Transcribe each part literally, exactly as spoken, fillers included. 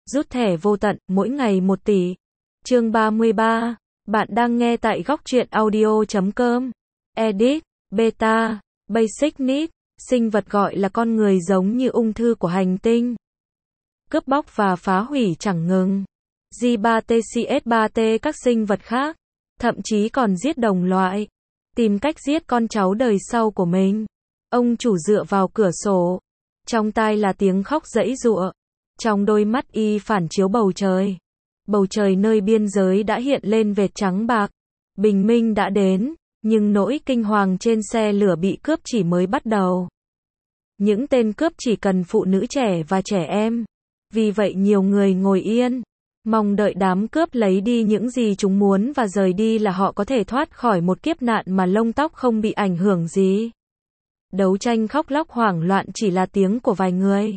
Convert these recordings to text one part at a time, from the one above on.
Rút thẻ vô tận, mỗi ngày một tỷ. Chương ba mươi ba. Bạn đang nghe tại góc truyện audio chấm com. Edit, Beta, Basic Need. Sinh vật gọi là con người giống như ung thư của hành tinh. Cướp bóc và phá hủy chẳng ngừng. G ba T C S ba T các sinh vật khác. Thậm chí còn giết đồng loại. Tìm cách giết con cháu đời sau của mình. Ông chủ dựa vào cửa sổ. Trong tai là tiếng khóc giãy giụa. Trong đôi mắt y phản chiếu bầu trời. Bầu trời nơi biên giới đã hiện lên vệt trắng bạc. Bình minh đã đến, nhưng nỗi kinh hoàng trên xe lửa bị cướp chỉ mới bắt đầu. Những tên cướp chỉ cần phụ nữ trẻ và trẻ em. Vì vậy nhiều người ngồi yên, mong đợi đám cướp lấy đi những gì chúng muốn và rời đi là họ có thể thoát khỏi một kiếp nạn mà lông tóc không bị ảnh hưởng gì. Đấu tranh khóc lóc hoảng loạn chỉ là tiếng của vài người.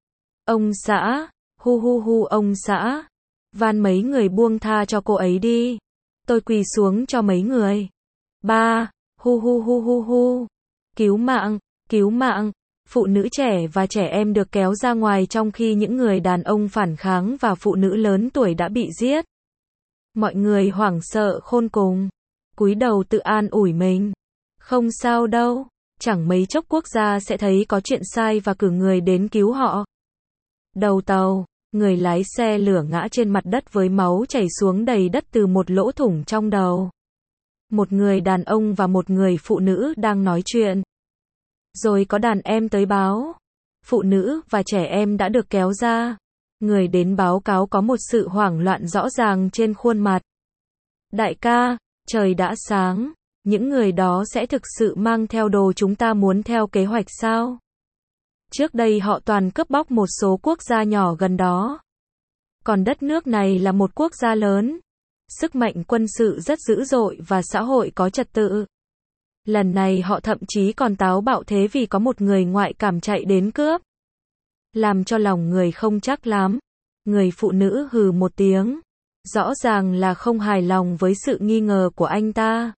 Ông xã, hu hu hu ông xã, van mấy người buông tha cho cô ấy đi. Tôi quỳ xuống cho mấy người. Ba, hu hu hu hu hu. Cứu mạng, cứu mạng. Phụ nữ trẻ và trẻ em được kéo ra ngoài trong khi những người đàn ông phản kháng và phụ nữ lớn tuổi đã bị giết. Mọi người hoảng sợ khôn cùng, cúi đầu tự an ủi mình. Không sao đâu, chẳng mấy chốc quốc gia sẽ thấy có chuyện sai và cử người đến cứu họ. Đầu tàu, người lái xe lửa ngã trên mặt đất với máu chảy xuống đầy đất từ một lỗ thủng trong đầu. Một người đàn ông và một người phụ nữ đang nói chuyện. Rồi có đàn em tới báo. Phụ nữ và trẻ em đã được kéo ra. Người đến báo cáo có một sự hoảng loạn rõ ràng trên khuôn mặt. Đại ca, trời đã sáng. Những người đó sẽ thực sự mang theo đồ chúng ta muốn theo kế hoạch sao? Trước đây họ toàn cướp bóc một số quốc gia nhỏ gần đó. Còn đất nước này là một quốc gia lớn. Sức mạnh quân sự rất dữ dội và xã hội có trật tự. Lần này họ thậm chí còn táo bạo thế vì có một người ngoại cảm chạy đến cướp. Làm cho lòng người không chắc lắm. Người phụ nữ hừ một tiếng. Rõ ràng là không hài lòng với sự nghi ngờ của anh ta.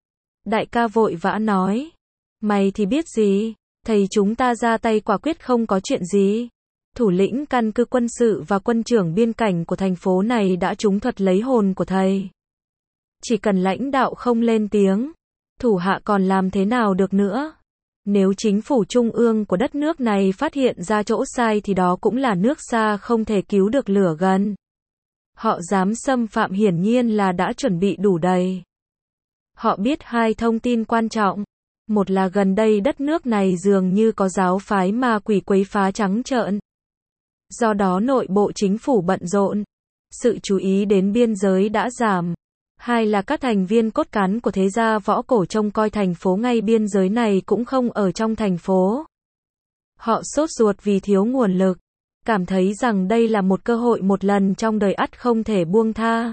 Đại ca vội vã nói. Mày thì biết gì, thầy chúng ta ra tay quả quyết không có chuyện gì. Thủ lĩnh căn cứ quân sự và quân trưởng biên cảnh của thành phố này đã trúng thuật lấy hồn của thầy. Chỉ cần lãnh đạo không lên tiếng, thủ hạ còn làm thế nào được nữa. Nếu chính phủ trung ương của đất nước này phát hiện ra chỗ sai thì đó cũng là nước xa không thể cứu được lửa gần. Họ dám xâm phạm hiển nhiên là đã chuẩn bị đủ đầy. Họ biết hai thông tin quan trọng. Một là gần đây đất nước này dường như có giáo phái ma quỷ quấy phá trắng trợn. Do đó nội bộ chính phủ bận rộn. Sự chú ý đến biên giới đã giảm. Hai là các thành viên cốt cán của thế gia võ cổ trông coi thành phố ngay biên giới này cũng không ở trong thành phố. Họ sốt ruột vì thiếu nguồn lực. Cảm thấy rằng đây là một cơ hội một lần trong đời ắt không thể buông tha.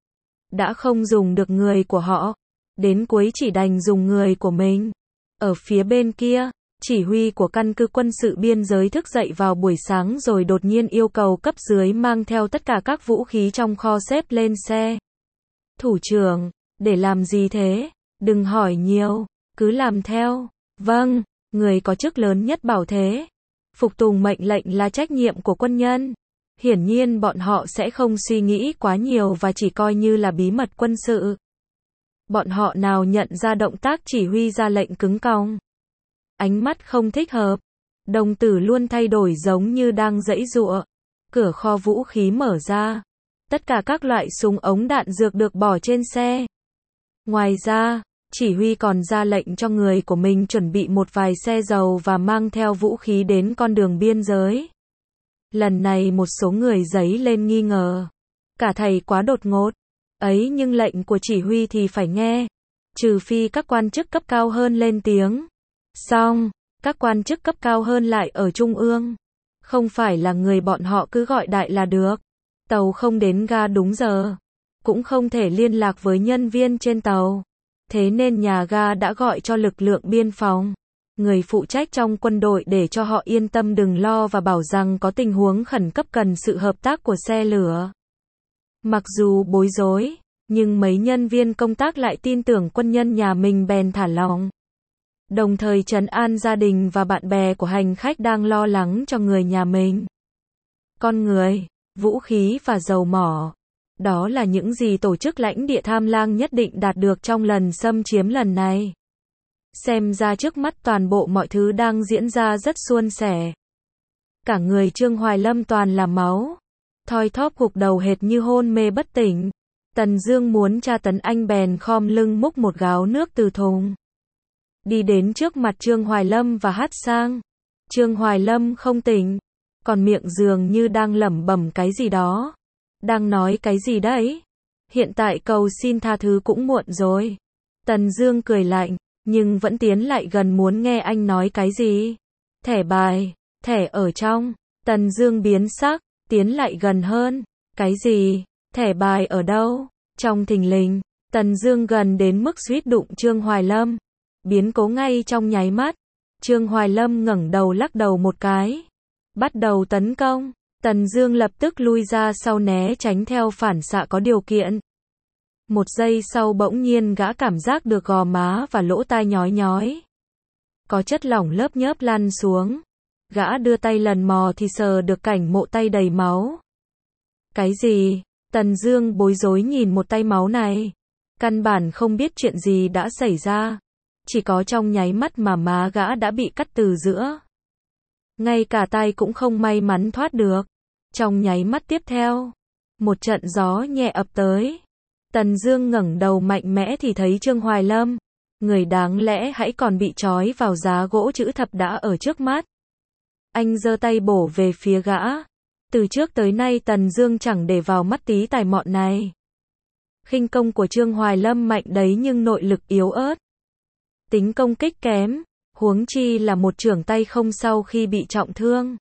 Đã không dùng được người của họ. Đến cuối chỉ đành dùng người của mình. Ở phía bên kia, chỉ huy của căn cứ quân sự biên giới thức dậy vào buổi sáng rồi đột nhiên yêu cầu cấp dưới mang theo tất cả các vũ khí trong kho xếp lên xe. Thủ trưởng, để làm gì thế? Đừng hỏi nhiều, cứ làm theo. Vâng, người có chức lớn nhất bảo thế. Phục tùng mệnh lệnh là trách nhiệm của quân nhân. Hiển nhiên bọn họ sẽ không suy nghĩ quá nhiều và chỉ coi như là bí mật quân sự. Bọn họ nào nhận ra động tác chỉ huy ra lệnh cứng cong. Ánh mắt không thích hợp. Đồng tử luôn thay đổi giống như đang giãy giụa. Cửa kho vũ khí mở ra. Tất cả các loại súng ống đạn dược được bỏ trên xe. Ngoài ra, chỉ huy còn ra lệnh cho người của mình chuẩn bị một vài xe dầu và mang theo vũ khí đến con đường biên giới. Lần này một số người giấy lên nghi ngờ. Cả thầy quá đột ngột. Ấy nhưng lệnh của chỉ huy thì phải nghe. Trừ phi các quan chức cấp cao hơn lên tiếng. Xong, các quan chức cấp cao hơn lại ở trung ương. Không phải là người bọn họ cứ gọi đại là được. Tàu không đến ga đúng giờ. Cũng không thể liên lạc với nhân viên trên tàu. Thế nên nhà ga đã gọi cho lực lượng biên phòng. Người phụ trách trong quân đội để cho họ yên tâm đừng lo và bảo rằng có tình huống khẩn cấp cần sự hợp tác của xe lửa. Mặc dù bối rối, nhưng mấy nhân viên công tác lại tin tưởng quân nhân nhà mình bèn thả lỏng. Đồng thời trấn an gia đình và bạn bè của hành khách đang lo lắng cho người nhà mình. Con người, vũ khí và dầu mỏ. Đó là những gì tổ chức lãnh địa tham lang nhất định đạt được trong lần xâm chiếm lần này. Xem ra trước mắt toàn bộ mọi thứ đang diễn ra rất suôn sẻ. Cả người Trương Hoài Lâm toàn là máu. Thoi thóp gục đầu hệt như hôn mê bất tỉnh. Tần Dương muốn tra tấn anh bèn khom lưng múc một gáo nước từ thùng. Đi đến trước mặt Trương Hoài Lâm và hắt sang. Trương Hoài Lâm không tỉnh. Còn miệng dường như đang lẩm bẩm cái gì đó. Đang nói cái gì đấy? Hiện tại cầu xin tha thứ cũng muộn rồi. Tần Dương cười lạnh, nhưng vẫn tiến lại gần muốn nghe anh nói cái gì. Thẻ bài, thẻ ở trong. Tần Dương biến sắc, tiến lại gần hơn. Cái gì? Thẻ bài ở đâu? Trong thình lình, Tần Dương gần đến mức suýt đụng Trương Hoài Lâm. Biến cố ngay trong nháy mắt. Trương Hoài Lâm ngẩng đầu lắc đầu một cái. Bắt đầu tấn công. Tần Dương lập tức lui ra sau né tránh theo phản xạ có điều kiện. Một giây sau bỗng nhiên gã cảm giác được gò má và lỗ tai nhói nhói. Có chất lỏng lớp nhớp lăn xuống. Gã đưa tay lần mò thì sờ được cảnh mộ tay đầy máu. Cái gì? Tần Dương bối rối nhìn một tay máu này. Căn bản không biết chuyện gì đã xảy ra. Chỉ có trong nháy mắt mà má gã đã bị cắt từ giữa. Ngay cả tay cũng không may mắn thoát được. Trong nháy mắt tiếp theo, một trận gió nhẹ ập tới. Tần Dương ngẩng đầu mạnh mẽ thì thấy Trương Hoài Lâm, người đáng lẽ hãy còn bị trói vào giá gỗ chữ thập đã ở trước mắt. Anh giơ tay bổ về phía gã. Từ trước tới nay Tần Dương chẳng để vào mắt tí tài mọn này. Khinh công của Trương Hoài Lâm mạnh đấy nhưng nội lực yếu ớt. Tính công kích kém, huống chi là một chưởng tay không sau khi bị trọng thương.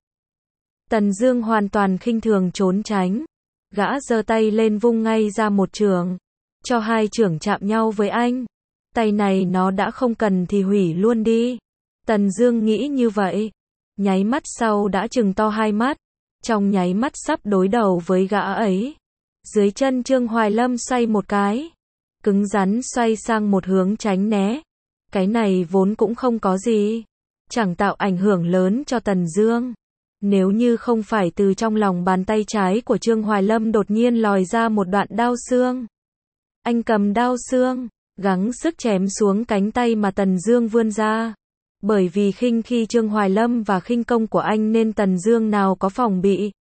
Tần Dương hoàn toàn khinh thường trốn tránh. Gã giơ tay lên vung ngay ra một chưởng, cho hai chưởng chạm nhau với anh. Tay này nó đã không cần thì hủy luôn đi. Tần Dương nghĩ như vậy. Nháy mắt sau đã trừng to hai mắt. Trong nháy mắt sắp đối đầu với gã ấy. Dưới chân Trương Hoài Lâm xoay một cái. Cứng rắn xoay sang một hướng tránh né. Cái này vốn cũng không có gì. Chẳng tạo ảnh hưởng lớn cho Tần Dương. Nếu như không phải từ trong lòng bàn tay trái của Trương Hoài Lâm đột nhiên lòi ra một đoạn đao xương. Anh cầm đao xương, gắng sức chém xuống cánh tay mà Tần Dương vươn ra. Bởi vì khinh khi Trương Hoài Lâm và khinh công của anh nên Tần Dương nào có phòng bị.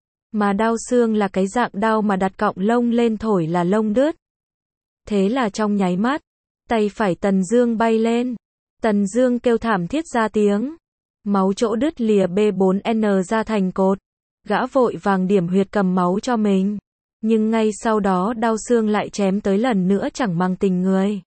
Mà đao xương là cái dạng đao mà đặt cọng lông lên thổi là lông đứt. Thế là trong nháy mắt, tay phải Tần Dương bay lên. Tần Dương kêu thảm thiết ra tiếng. Máu chỗ đứt lìa B bốn N ra thành cột. Gã vội vàng điểm huyệt cầm máu cho mình. Nhưng ngay sau đó đao xương lại chém tới lần nữa chẳng mang tình người.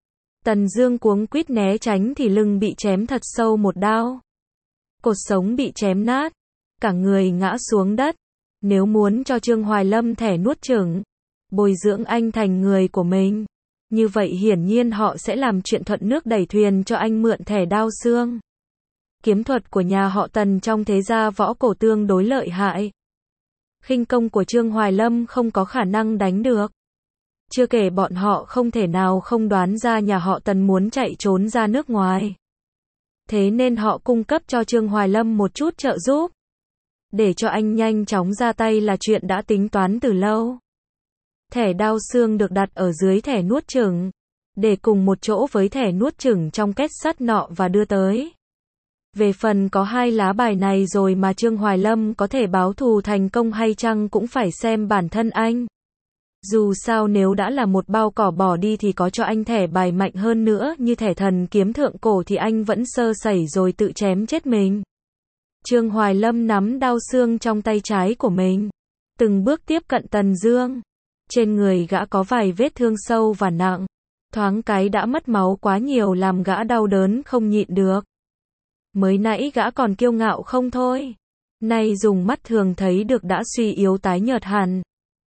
Tần Dương cuống quýt né tránh thì lưng bị chém thật sâu một đao. Cột sống bị chém nát. Cả người ngã xuống đất. Nếu muốn cho Trương Hoài Lâm thẻ nuốt chửng, bồi dưỡng anh thành người của mình, như vậy hiển nhiên họ sẽ làm chuyện thuận nước đẩy thuyền cho anh mượn thẻ đao xương. Kiếm thuật của nhà họ Tần trong thế gia võ cổ tương đối lợi hại. Khinh công của Trương Hoài Lâm không có khả năng đánh được. Chưa kể bọn họ không thể nào không đoán ra nhà họ Tần muốn chạy trốn ra nước ngoài. Thế nên họ cung cấp cho Trương Hoài Lâm một chút trợ giúp. Để cho anh nhanh chóng ra tay là chuyện đã tính toán từ lâu. Thẻ đao xương được đặt ở dưới thẻ nuốt chửng, để cùng một chỗ với thẻ nuốt chửng trong két sắt nọ và đưa tới. Về phần có hai lá bài này rồi mà Trương Hoài Lâm có thể báo thù thành công hay chăng cũng phải xem bản thân anh. Dù sao nếu đã là một bao cỏ bỏ đi thì có cho anh thẻ bài mạnh hơn nữa như thẻ thần kiếm thượng cổ thì anh vẫn sơ sẩy rồi tự chém chết mình. Trương Hoài Lâm nắm đao xương trong tay trái của mình, từng bước tiếp cận Tần Dương. Trên người gã có vài vết thương sâu và nặng, thoáng cái đã mất máu quá nhiều làm gã đau đớn không nhịn được. Mới nãy gã còn kiêu ngạo không thôi, nay dùng mắt thường thấy được đã suy yếu tái nhợt hẳn.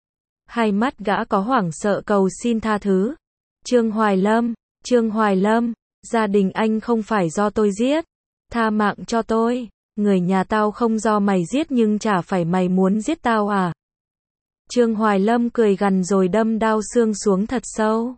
Hai mắt gã có hoảng sợ cầu xin tha thứ. Trương Hoài Lâm, Trương Hoài Lâm, gia đình anh không phải do tôi giết, tha mạng cho tôi. Người nhà tao không do mày giết nhưng chả phải mày muốn giết tao à? Trương Hoài Lâm cười gằn rồi đâm đao xương xuống thật sâu.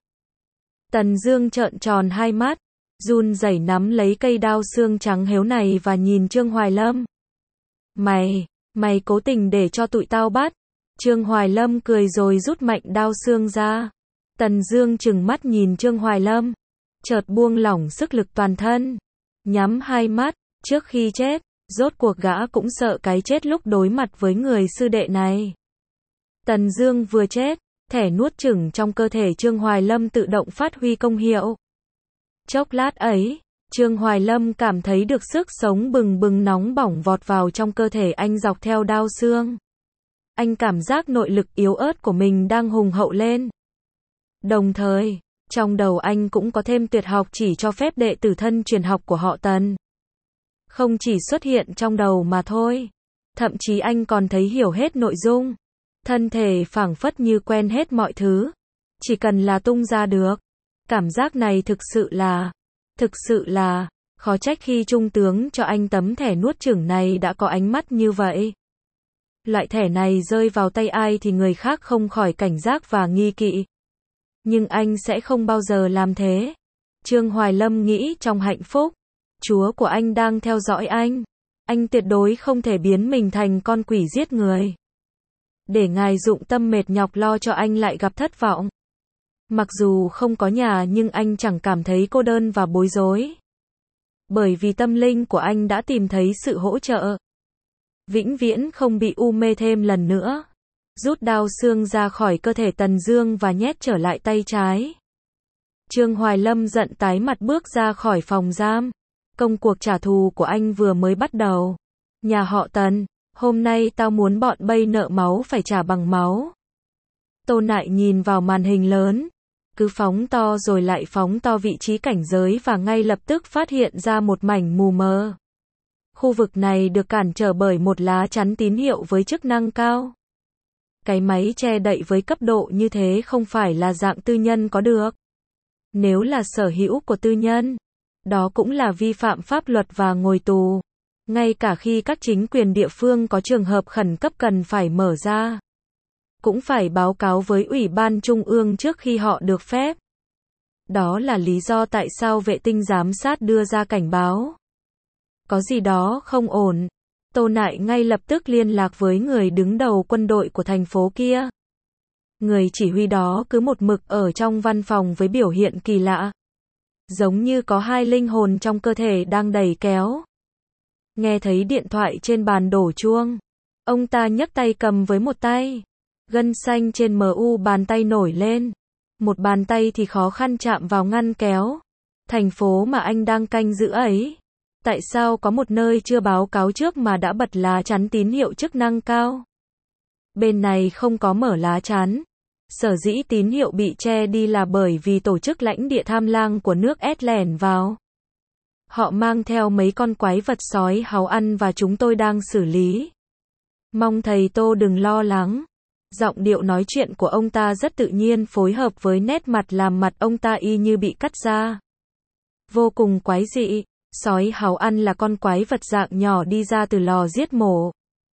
Tần Dương trợn tròn hai mắt, run rẩy nắm lấy cây đao xương trắng héo này và nhìn Trương Hoài Lâm. Mày, mày cố tình để cho tụi tao bắt. Trương Hoài Lâm cười rồi rút mạnh đao xương ra. Tần Dương trừng mắt nhìn Trương Hoài Lâm, chợt buông lỏng sức lực toàn thân, nhắm hai mắt, trước khi chết, rốt cuộc gã cũng sợ cái chết lúc đối mặt với người sư đệ này. Tần Dương vừa chết, thẻ nuốt chửng trong cơ thể Trương Hoài Lâm tự động phát huy công hiệu. Chốc lát ấy, Trương Hoài Lâm cảm thấy được sức sống bừng bừng nóng bỏng vọt vào trong cơ thể anh dọc theo đao xương. Anh cảm giác nội lực yếu ớt của mình đang hùng hậu lên. Đồng thời, trong đầu anh cũng có thêm tuyệt học chỉ cho phép đệ tử thân truyền học của họ Tần. Không chỉ xuất hiện trong đầu mà thôi, thậm chí anh còn thấy hiểu hết nội dung. Thân thể phảng phất như quen hết mọi thứ, chỉ cần là tung ra được. Cảm giác này thực sự là, thực sự là, khó trách khi trung tướng cho anh tấm thẻ nuốt chửng này đã có ánh mắt như vậy. Loại thẻ này rơi vào tay ai thì người khác không khỏi cảnh giác và nghi kỵ. Nhưng anh sẽ không bao giờ làm thế. Trương Hoài Lâm nghĩ trong hạnh phúc. Chúa của anh đang theo dõi anh. Anh tuyệt đối không thể biến mình thành con quỷ giết người. Để ngài dụng tâm mệt nhọc lo cho anh lại gặp thất vọng. Mặc dù không có nhà nhưng anh chẳng cảm thấy cô đơn và bối rối. Bởi vì tâm linh của anh đã tìm thấy sự hỗ trợ. Vĩnh viễn không bị u mê thêm lần nữa. Rút đao xương ra khỏi cơ thể Tần Dương và nhét trở lại tay trái. Trương Hoài Lâm giận tái mặt bước ra khỏi phòng giam. Công cuộc trả thù của anh vừa mới bắt đầu. Nhà họ Tần, hôm nay tao muốn bọn bay nợ máu phải trả bằng máu. Tô Nại nhìn vào màn hình lớn, cứ phóng to rồi lại phóng to vị trí cảnh giới và ngay lập tức phát hiện ra một mảnh mù mờ. Khu vực này được cản trở bởi một lá chắn tín hiệu với chức năng cao. Cái máy che đậy với cấp độ như thế không phải là dạng tư nhân có được. Nếu là sở hữu của tư nhân, đó cũng là vi phạm pháp luật và ngồi tù. Ngay cả khi các chính quyền địa phương có trường hợp khẩn cấp cần phải mở ra, cũng phải báo cáo với Ủy ban Trung ương trước khi họ được phép. Đó là lý do tại sao vệ tinh giám sát đưa ra cảnh báo. Có gì đó không ổn. Tô Nại ngay lập tức liên lạc với người đứng đầu quân đội của thành phố kia. Người chỉ huy đó cứ một mực ở trong văn phòng với biểu hiện kỳ lạ. Giống như có hai linh hồn trong cơ thể đang đẩy kéo. Nghe thấy điện thoại trên bàn đổ chuông. Ông ta nhấc tay cầm với một tay. Gân xanh trên mu bàn tay nổi lên. Một bàn tay thì khó khăn chạm vào ngăn kéo. Thành phố mà anh đang canh giữ ấy. Tại sao có một nơi chưa báo cáo trước mà đã bật lá chắn tín hiệu chức năng cao? Bên này không có mở lá chắn. Sở dĩ tín hiệu bị che đi là bởi vì tổ chức lãnh địa tham lang của nước S lẻn vào. Họ mang theo mấy con quái vật sói háu ăn và chúng tôi đang xử lý. Mong thầy Tô đừng lo lắng. Giọng điệu nói chuyện của ông ta rất tự nhiên phối hợp với nét mặt làm mặt ông ta y như bị cắt ra. Vô cùng quái dị. Sói háu ăn là con quái vật dạng nhỏ đi ra từ lò giết mổ.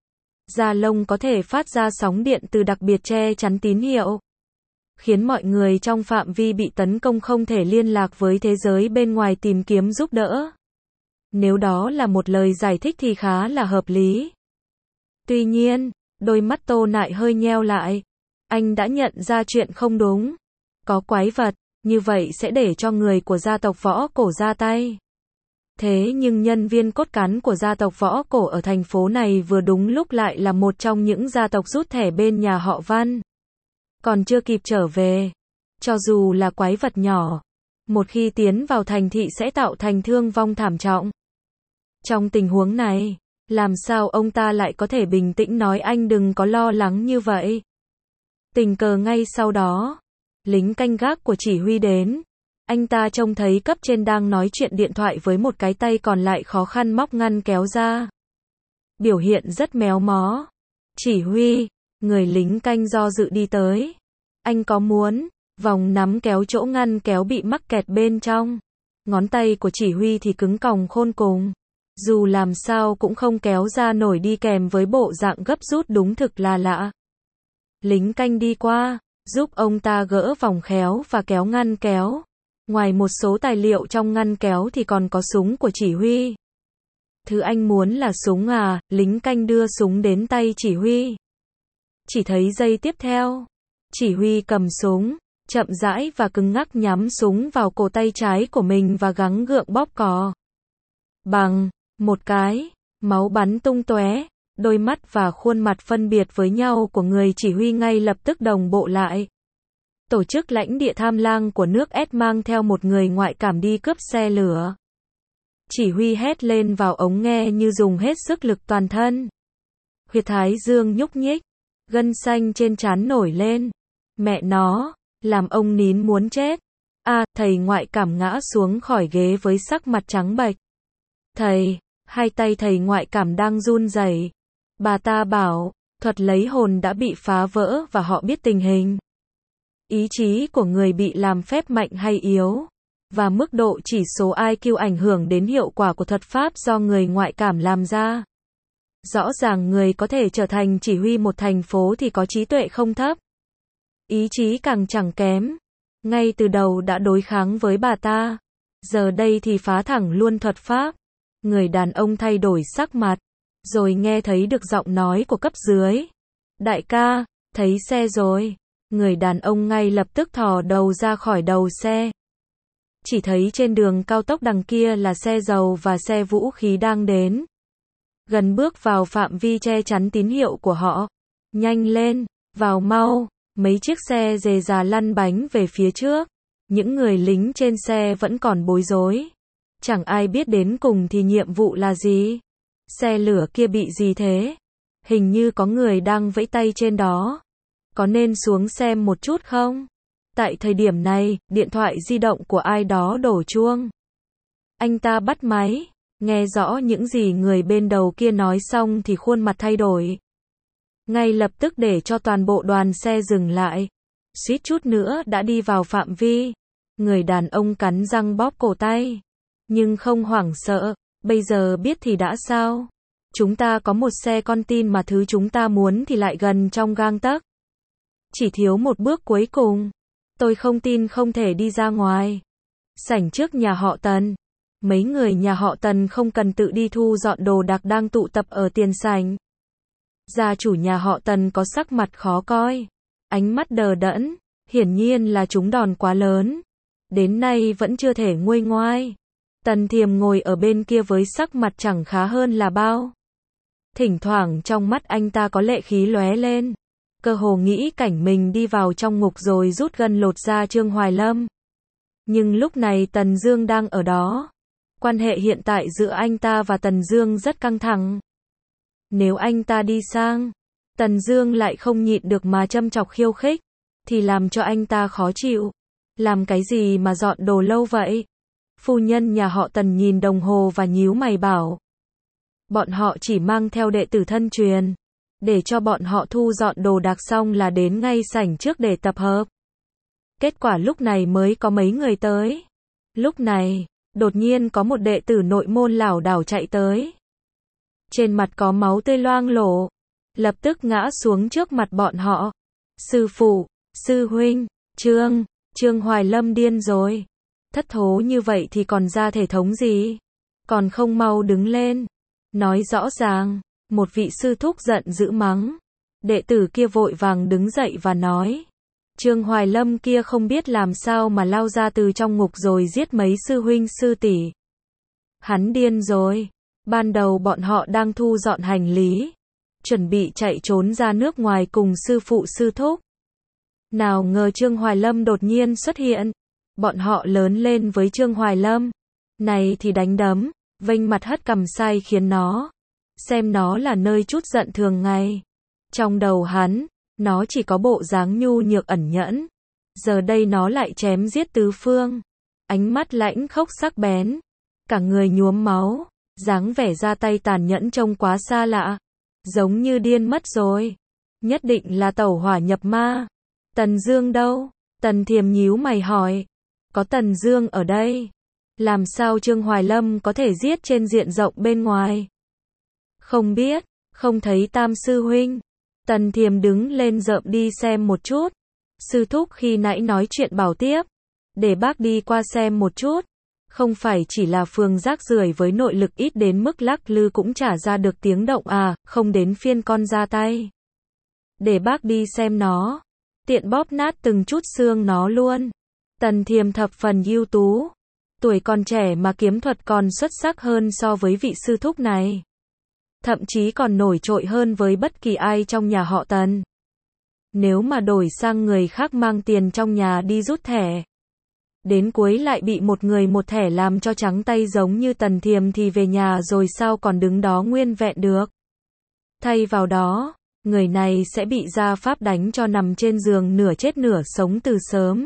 Da lông có thể phát ra sóng điện từ đặc biệt che chắn tín hiệu, khiến mọi người trong phạm vi bị tấn công không thể liên lạc với thế giới bên ngoài tìm kiếm giúp đỡ. Nếu đó là một lời giải thích thì khá là hợp lý. Tuy nhiên, đôi mắt Tô Nại hơi nheo lại. Anh đã nhận ra chuyện không đúng. Có quái vật, như vậy sẽ để cho người của gia tộc Võ Cổ ra tay. Thế nhưng nhân viên cốt cán của gia tộc Võ Cổ ở thành phố này vừa đúng lúc lại là một trong những gia tộc rút thẻ bên nhà họ Văn. Còn chưa kịp trở về. Cho dù là quái vật nhỏ, một khi tiến vào thành thị sẽ tạo thành thương vong thảm trọng. Trong tình huống này, làm sao ông ta lại có thể bình tĩnh nói anh đừng có lo lắng như vậy? Tình cờ ngay sau đó, lính canh gác của chỉ huy đến. Anh ta trông thấy cấp trên đang nói chuyện điện thoại với một cái tay còn lại khó khăn móc ngăn kéo ra. Biểu hiện rất méo mó. Chỉ huy, người lính canh do dự đi tới. Anh có muốn, vòng nắm kéo chỗ ngăn kéo bị mắc kẹt bên trong. Ngón tay của chỉ huy thì cứng còng khôn cùng. Dù làm sao cũng không kéo ra nổi đi kèm với bộ dạng gấp rút đúng thực là lạ. Lính canh đi qua, giúp ông ta gỡ vòng khéo và kéo ngăn kéo. Ngoài một số tài liệu trong ngăn kéo thì còn có súng của chỉ huy. Thứ anh muốn là súng à? Lính canh đưa súng đến tay chỉ huy. Chỉ thấy giây tiếp theo, chỉ huy cầm súng, chậm rãi và cứng ngắc nhắm súng vào cổ tay trái của mình và gắng gượng bóp cò. Bằng một cái, máu bắn tung tóe, đôi mắt và khuôn mặt phân biệt với nhau của người chỉ huy ngay lập tức đồng bộ lại. Tổ chức lãnh địa tham lang của nước S mang theo một người ngoại cảm đi cướp xe lửa. Chỉ huy hét lên vào ống nghe như dùng hết sức lực toàn thân. Huyệt thái dương nhúc nhích, gân xanh trên trán nổi lên. Mẹ nó, làm ông nín muốn chết. A, à, thầy ngoại cảm ngã xuống khỏi ghế với sắc mặt trắng bệch. Thầy, hai tay thầy ngoại cảm đang run rẩy. Bà ta bảo, thuật lấy hồn đã bị phá vỡ và họ biết tình hình. Ý chí của người bị làm phép mạnh hay yếu, và mức độ chỉ số I Q ảnh hưởng đến hiệu quả của thuật pháp do người ngoại cảm làm ra. Rõ ràng người có thể trở thành chỉ huy một thành phố thì có trí tuệ không thấp. Ý chí càng chẳng kém. Ngay từ đầu đã đối kháng với bà ta. Giờ đây thì phá thẳng luôn thuật pháp. Người đàn ông thay đổi sắc mặt. Rồi nghe thấy được giọng nói của cấp dưới. Đại ca, thấy xe rồi. Người đàn ông ngay lập tức thò đầu ra khỏi đầu xe. Chỉ thấy trên đường cao tốc đằng kia là xe dầu và xe vũ khí đang đến. Gần bước vào phạm vi che chắn tín hiệu của họ. Nhanh lên, vào mau. Mấy chiếc xe dề già lăn bánh về phía trước. Những người lính trên xe vẫn còn bối rối. Chẳng ai biết đến cùng thì nhiệm vụ là gì. Xe lửa kia bị gì thế? Hình như có người đang vẫy tay trên đó. Có nên xuống xem một chút không? Tại thời điểm này, điện thoại di động của ai đó đổ chuông. Anh ta bắt máy, nghe rõ những gì người bên đầu kia nói xong thì khuôn mặt thay đổi. Ngay lập tức để cho toàn bộ đoàn xe dừng lại. Suýt chút nữa đã đi vào phạm vi. Người đàn ông cắn răng bóp cổ tay. Nhưng không hoảng sợ, bây giờ biết thì đã sao? Chúng ta có một xe con tin mà thứ chúng ta muốn thì lại gần trong gang tấc. Chỉ thiếu một bước cuối cùng. Tôi không tin không thể đi ra ngoài. Sảnh trước nhà họ Tần. Mấy người nhà họ Tần không cần tự đi thu dọn đồ đạc đang tụ tập ở tiền sảnh. Gia chủ nhà họ Tần có sắc mặt khó coi. Ánh mắt đờ đẫn. Hiển nhiên là trúng đòn quá lớn. Đến nay vẫn chưa thể nguôi ngoai. Tần Thiềm ngồi ở bên kia với sắc mặt chẳng khá hơn là bao. Thỉnh thoảng trong mắt anh ta có lệ khí lóe lên. Cơ hồ nghĩ cảnh mình đi vào trong ngục rồi rút gân lột da Trương Hoài Lâm. Nhưng lúc này Tần Dương đang ở đó. Quan hệ hiện tại giữa anh ta và Tần Dương rất căng thẳng. Nếu anh ta đi sang, Tần Dương lại không nhịn được mà châm chọc khiêu khích, thì làm cho anh ta khó chịu. Làm cái gì mà dọn đồ lâu vậy? Phu nhân nhà họ Tần nhìn đồng hồ và nhíu mày bảo. Bọn họ chỉ mang theo đệ tử thân truyền. Để cho bọn họ thu dọn đồ đạc xong là đến ngay sảnh trước để tập hợp. Kết quả lúc này mới có mấy người tới. Lúc này, đột nhiên có một đệ tử nội môn lảo đảo chạy tới. Trên mặt có máu tươi loang lổ. Lập tức ngã xuống trước mặt bọn họ. Sư phụ, sư huynh, Trương, Trương Hoài Lâm điên rồi. Thất thố như vậy thì còn ra thể thống gì? Còn không mau đứng lên. Nói rõ ràng. Một vị sư thúc giận dữ mắng. Đệ tử kia vội vàng đứng dậy và nói. Trương Hoài Lâm kia không biết làm sao mà lao ra từ trong ngục rồi giết mấy sư huynh sư tỷ. Hắn điên rồi. Ban đầu bọn họ đang thu dọn hành lý. Chuẩn bị chạy trốn ra nước ngoài cùng sư phụ sư thúc. Nào ngờ Trương Hoài Lâm đột nhiên xuất hiện. Bọn họ lớn lên với Trương Hoài Lâm. Này thì đánh đấm, vênh mặt hất cằm sai khiến nó. Xem nó là nơi chút giận thường ngày. Trong đầu hắn, nó chỉ có bộ dáng nhu nhược ẩn nhẫn. Giờ đây nó lại chém giết tứ phương. Ánh mắt lãnh khốc sắc bén. Cả người nhuốm máu. Dáng vẻ ra tay tàn nhẫn trông quá xa lạ. Giống như điên mất rồi. Nhất định là tẩu hỏa nhập ma. Tần Dương đâu? Tần Thiềm nhíu mày hỏi. Có Tần Dương ở đây. Làm sao Trương Hoài Lâm có thể giết trên diện rộng bên ngoài? Không biết, không thấy Tam sư huynh. Tần Thiềm đứng lên rợm đi xem một chút. Sư thúc khi nãy nói chuyện bảo tiếp. Để bác đi qua xem một chút. Không phải chỉ là phường rác rưởi với nội lực ít đến mức lắc lư cũng chả ra được tiếng động à, không đến phiên con ra tay. để bác đi xem nó, tiện bóp nát từng chút xương nó luôn. Tần Thiềm thập phần ưu tú, tuổi còn trẻ mà kiếm thuật còn xuất sắc hơn so với vị sư thúc này. Thậm chí còn nổi trội hơn với bất kỳ ai trong nhà họ Tần. Nếu mà đổi sang người khác mang tiền trong nhà đi rút thẻ, đến cuối lại bị một người một thẻ làm cho trắng tay giống như Tần Thiềm thì về nhà rồi sao còn đứng đó nguyên vẹn được. Thay vào đó, người này sẽ bị gia pháp đánh cho nằm trên giường nửa chết nửa sống từ sớm.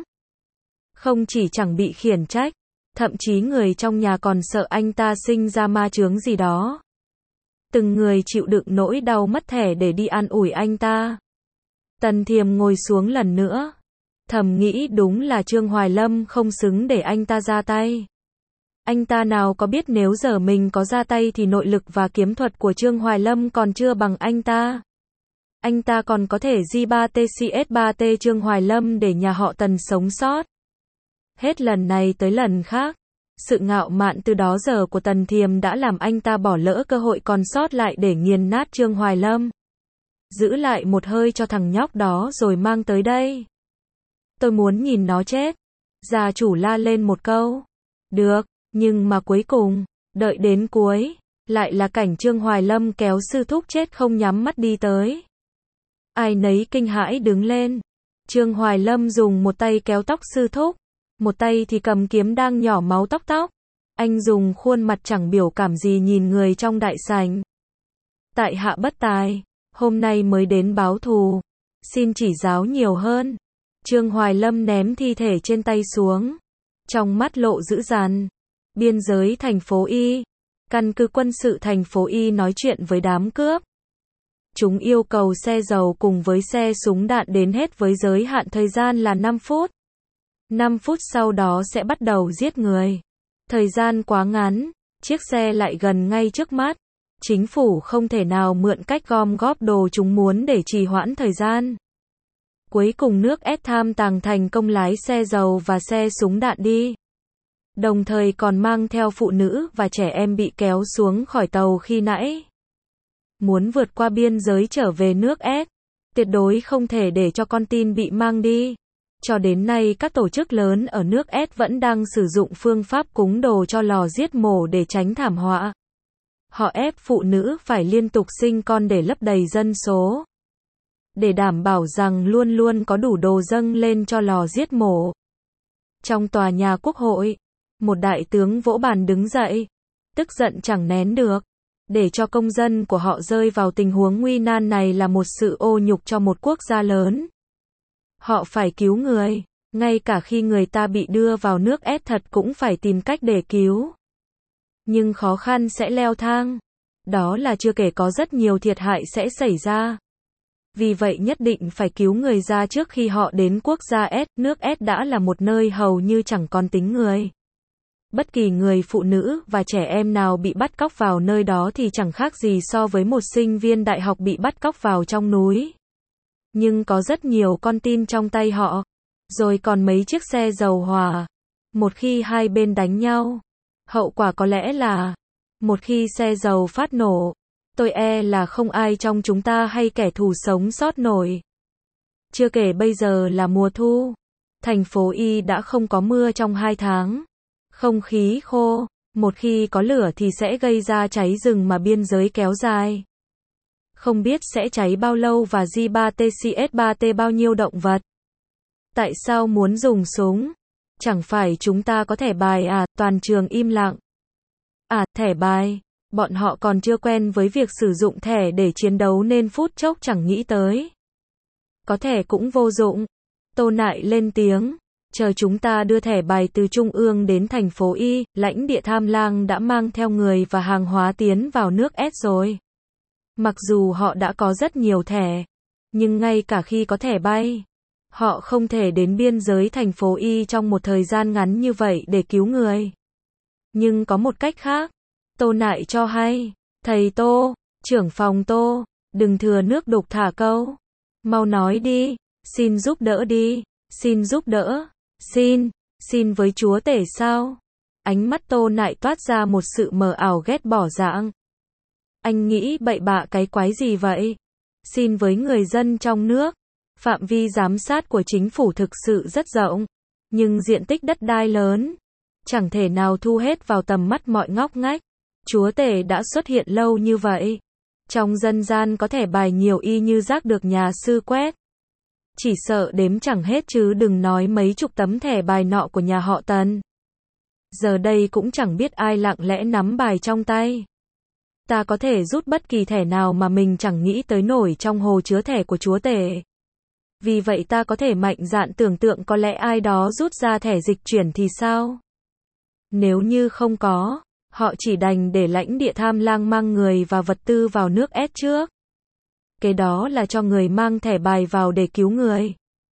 Không chỉ chẳng bị khiển trách, thậm chí người trong nhà còn sợ anh ta sinh ra ma chướng gì đó. Từng người chịu đựng nỗi đau mất thẻ để đi an ủi anh ta. Tần Thiềm ngồi xuống lần nữa, thầm nghĩ đúng là Trương Hoài Lâm không xứng để anh ta ra tay. Anh ta nào có biết nếu giờ mình có ra tay thì nội lực và kiếm thuật của Trương Hoài Lâm còn chưa bằng anh ta. Anh ta còn có thể G ba T C S ba T Trương Hoài Lâm để nhà họ Tần sống sót. Hết lần này tới lần khác, sự ngạo mạn từ đó giờ của Tần Thiềm đã làm anh ta bỏ lỡ cơ hội còn sót lại để nghiền nát Trương Hoài Lâm. Giữ lại một hơi cho thằng nhóc đó rồi mang tới đây. Tôi muốn nhìn nó chết. Gia chủ la lên một câu. Được, nhưng mà cuối cùng, đợi đến cuối, lại là cảnh Trương Hoài Lâm kéo sư thúc chết không nhắm mắt đi tới. Ai nấy kinh hãi đứng lên. Trương Hoài Lâm dùng một tay kéo tóc sư thúc, một tay thì cầm kiếm đang nhỏ máu tóc tóc. Anh dùng khuôn mặt chẳng biểu cảm gì nhìn người trong đại sảnh. Tại hạ bất tài, hôm nay mới đến báo thù, xin chỉ giáo nhiều hơn. Trương Hoài Lâm ném thi thể trên tay xuống, trong mắt lộ dữ dằn. Biên giới thành phố Y, căn cứ quân sự thành phố Y nói chuyện với đám cướp. Chúng yêu cầu xe dầu cùng với xe súng đạn đến hết với giới hạn thời gian là năm phút. năm phút sau đó sẽ bắt đầu giết người. Thời gian quá ngắn, chiếc xe lại gần ngay trước mắt. Chính phủ không thể nào mượn cách gom góp đồ chúng muốn để trì hoãn thời gian. Cuối cùng nước S tham tàng thành công lái xe dầu và xe súng đạn đi. Đồng thời còn mang theo phụ nữ và trẻ em bị kéo xuống khỏi tàu khi nãy. Muốn vượt qua biên giới trở về nước S, tuyệt đối không thể để cho con tin bị mang đi. Cho đến nay các tổ chức lớn ở nước S vẫn đang sử dụng phương pháp cúng đồ cho lò giết mổ để tránh thảm họa. Họ ép phụ nữ phải liên tục sinh con để lấp đầy dân số. Để đảm bảo rằng luôn luôn có đủ đồ dâng lên cho lò giết mổ. Trong tòa nhà quốc hội, một đại tướng vỗ bàn đứng dậy, tức giận chẳng nén được. Để cho công dân của họ rơi vào tình huống nguy nan này là một sự ô nhục cho một quốc gia lớn. Họ phải cứu người, ngay cả khi người ta bị đưa vào nước S thật cũng phải tìm cách để cứu. Nhưng khó khăn sẽ leo thang. Đó là chưa kể có rất nhiều thiệt hại sẽ xảy ra. Vì vậy nhất định phải cứu người ra trước khi họ đến quốc gia S. Nước S đã là một nơi hầu như chẳng còn tính người. Bất kỳ người phụ nữ và trẻ em nào bị bắt cóc vào nơi đó thì chẳng khác gì so với một sinh viên đại học bị bắt cóc vào trong núi. Nhưng có rất nhiều con tin trong tay họ. Rồi còn mấy chiếc xe dầu hỏa. Một khi hai bên đánh nhau, hậu quả có lẽ là, một khi xe dầu phát nổ, tôi e là không ai trong chúng ta hay kẻ thù sống sót nổi. Chưa kể bây giờ là mùa thu, thành phố Y đã không có mưa trong hai tháng. Không khí khô, một khi có lửa thì sẽ gây ra cháy rừng mà biên giới kéo dài. Không biết sẽ cháy bao lâu và G ba T C S ba T bao nhiêu động vật. Tại sao muốn dùng súng? Chẳng phải chúng ta có thẻ bài à? Toàn trường im lặng. À, thẻ bài. Bọn họ còn chưa quen với việc sử dụng thẻ để chiến đấu nên phút chốc chẳng nghĩ tới. Có thẻ cũng vô dụng. Tô Nại lên tiếng. Chờ chúng ta đưa thẻ bài từ Trung ương đến thành phố Y, lãnh địa Tham Lang đã mang theo người và hàng hóa tiến vào nước S rồi. Mặc dù họ đã có rất nhiều thẻ, nhưng ngay cả khi có thẻ bay, họ không thể đến biên giới thành phố Y trong một thời gian ngắn như vậy để cứu người. Nhưng có một cách khác. Tô Nại cho hay, thầy Tô, trưởng phòng Tô, đừng thừa nước đục thả câu. Mau nói đi, xin giúp đỡ đi, xin giúp đỡ, xin, xin với chúa tể sao? Ánh mắt Tô Nại toát ra một sự mờ ảo ghét bỏ dạng. Anh nghĩ bậy bạ cái quái gì vậy? xin với người dân trong nước. Phạm vi giám sát của chính phủ thực sự rất rộng, nhưng diện tích đất đai lớn, chẳng thể nào thu hết vào tầm mắt mọi ngóc ngách. Chúa tể đã xuất hiện lâu như vậy. Trong dân gian có thể bài nhiều y như rác được nhà sư quét. Chỉ sợ đếm chẳng hết chứ đừng nói mấy chục tấm thẻ bài nọ của nhà họ Tần. Giờ đây cũng chẳng biết ai lặng lẽ nắm bài trong tay. Ta có thể rút bất kỳ thẻ nào mà mình chẳng nghĩ tới nổi trong hồ chứa thẻ của chúa tể. Vì vậy ta có thể mạnh dạn tưởng tượng có lẽ ai đó rút ra thẻ dịch chuyển thì sao? Nếu như không có, họ chỉ đành để lãnh địa tham lang mang người và vật tư vào nước ét trước. Cái đó là cho người mang thẻ bài vào để cứu người.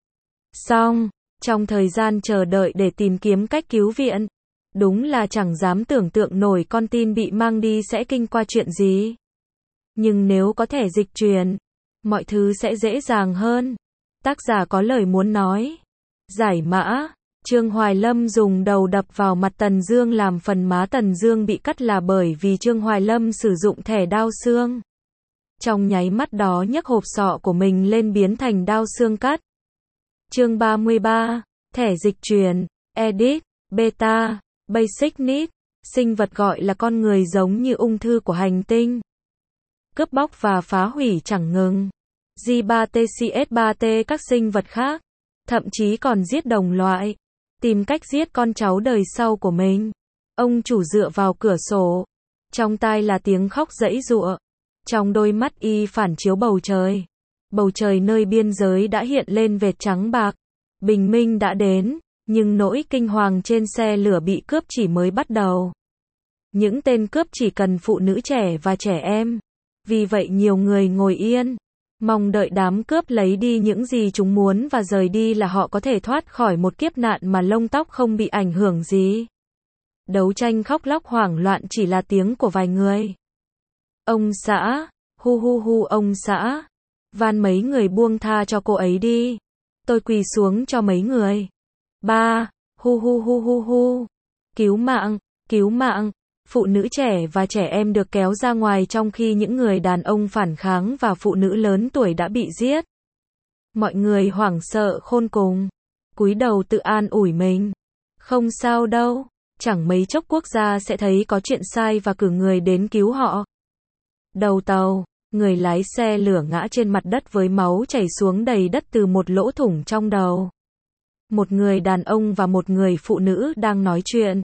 Xong, trong thời gian chờ đợi để tìm kiếm cách cứu viện, đúng là chẳng dám tưởng tượng nổi con tin bị mang đi sẽ kinh qua chuyện gì. Nhưng nếu có thẻ dịch chuyển, mọi thứ sẽ dễ dàng hơn. Tác giả có lời muốn nói. Giải mã. Trương Hoài Lâm dùng đầu đập vào mặt Tần Dương làm phần má Tần Dương bị cắt là bởi vì Trương Hoài Lâm sử dụng thẻ đao xương. Trong nháy mắt đó nhấc hộp sọ của mình lên biến thành đao xương cắt. Chương ba mươi ba. Thẻ dịch chuyển. Edit. Beta. Basic Needs. Sinh vật gọi là con người giống như ung thư của hành tinh. Cướp bóc và phá hủy chẳng ngừng. G ba T C S ba T các sinh vật khác. Thậm chí còn giết đồng loại. Tìm cách giết con cháu đời sau của mình. Ông chủ dựa vào cửa sổ. Trong tai là tiếng khóc giãy giụa. Trong đôi mắt y phản chiếu bầu trời. Bầu trời nơi biên giới đã hiện lên vệt trắng bạc. Bình minh đã đến, nhưng nỗi kinh hoàng trên xe lửa bị cướp chỉ mới bắt đầu. Những tên cướp chỉ cần phụ nữ trẻ và trẻ em. Vì vậy nhiều người ngồi yên, mong đợi đám cướp lấy đi những gì chúng muốn và rời đi là họ có thể thoát khỏi một kiếp nạn mà lông tóc không bị ảnh hưởng gì. Đấu tranh khóc lóc hoảng loạn chỉ là tiếng của vài người. Ông xã, hu hu hu ông xã, van mấy người buông tha cho cô ấy đi. Tôi quỳ xuống cho mấy người. Ba, hu hu hu hu hu. Cứu mạng, cứu mạng. Phụ nữ trẻ và trẻ em được kéo ra ngoài trong khi những người đàn ông phản kháng và phụ nữ lớn tuổi đã bị giết. Mọi người hoảng sợ khôn cùng, cúi đầu tự an ủi mình. Không sao đâu, chẳng mấy chốc quốc gia sẽ thấy có chuyện sai và cử người đến cứu họ. Đầu tàu, người lái xe lửa ngã trên mặt đất với máu chảy xuống đầy đất từ một lỗ thủng trong đầu. Một người đàn ông và một người phụ nữ đang nói chuyện.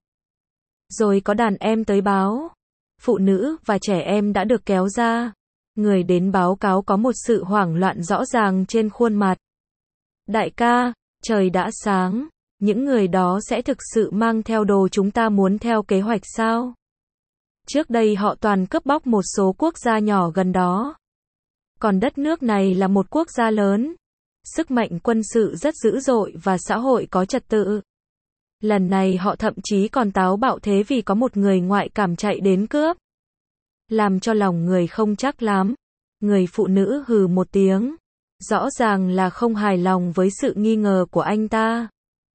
Rồi có đàn em tới báo. Phụ nữ và trẻ em đã được kéo ra. Người đến báo cáo có một sự hoảng loạn rõ ràng trên khuôn mặt. Đại ca, trời đã sáng. Những người đó sẽ thực sự mang theo đồ chúng ta muốn theo kế hoạch sao? Trước đây họ toàn cướp bóc một số quốc gia nhỏ gần đó. Còn đất nước này là một quốc gia lớn. Sức mạnh quân sự rất dữ dội và xã hội có trật tự. Lần này họ thậm chí còn táo bạo thế vì có một người ngoại cảm chạy đến cướp. Làm cho lòng người không chắc lắm. Người phụ nữ hừ một tiếng. Rõ ràng là không hài lòng với sự nghi ngờ của anh ta.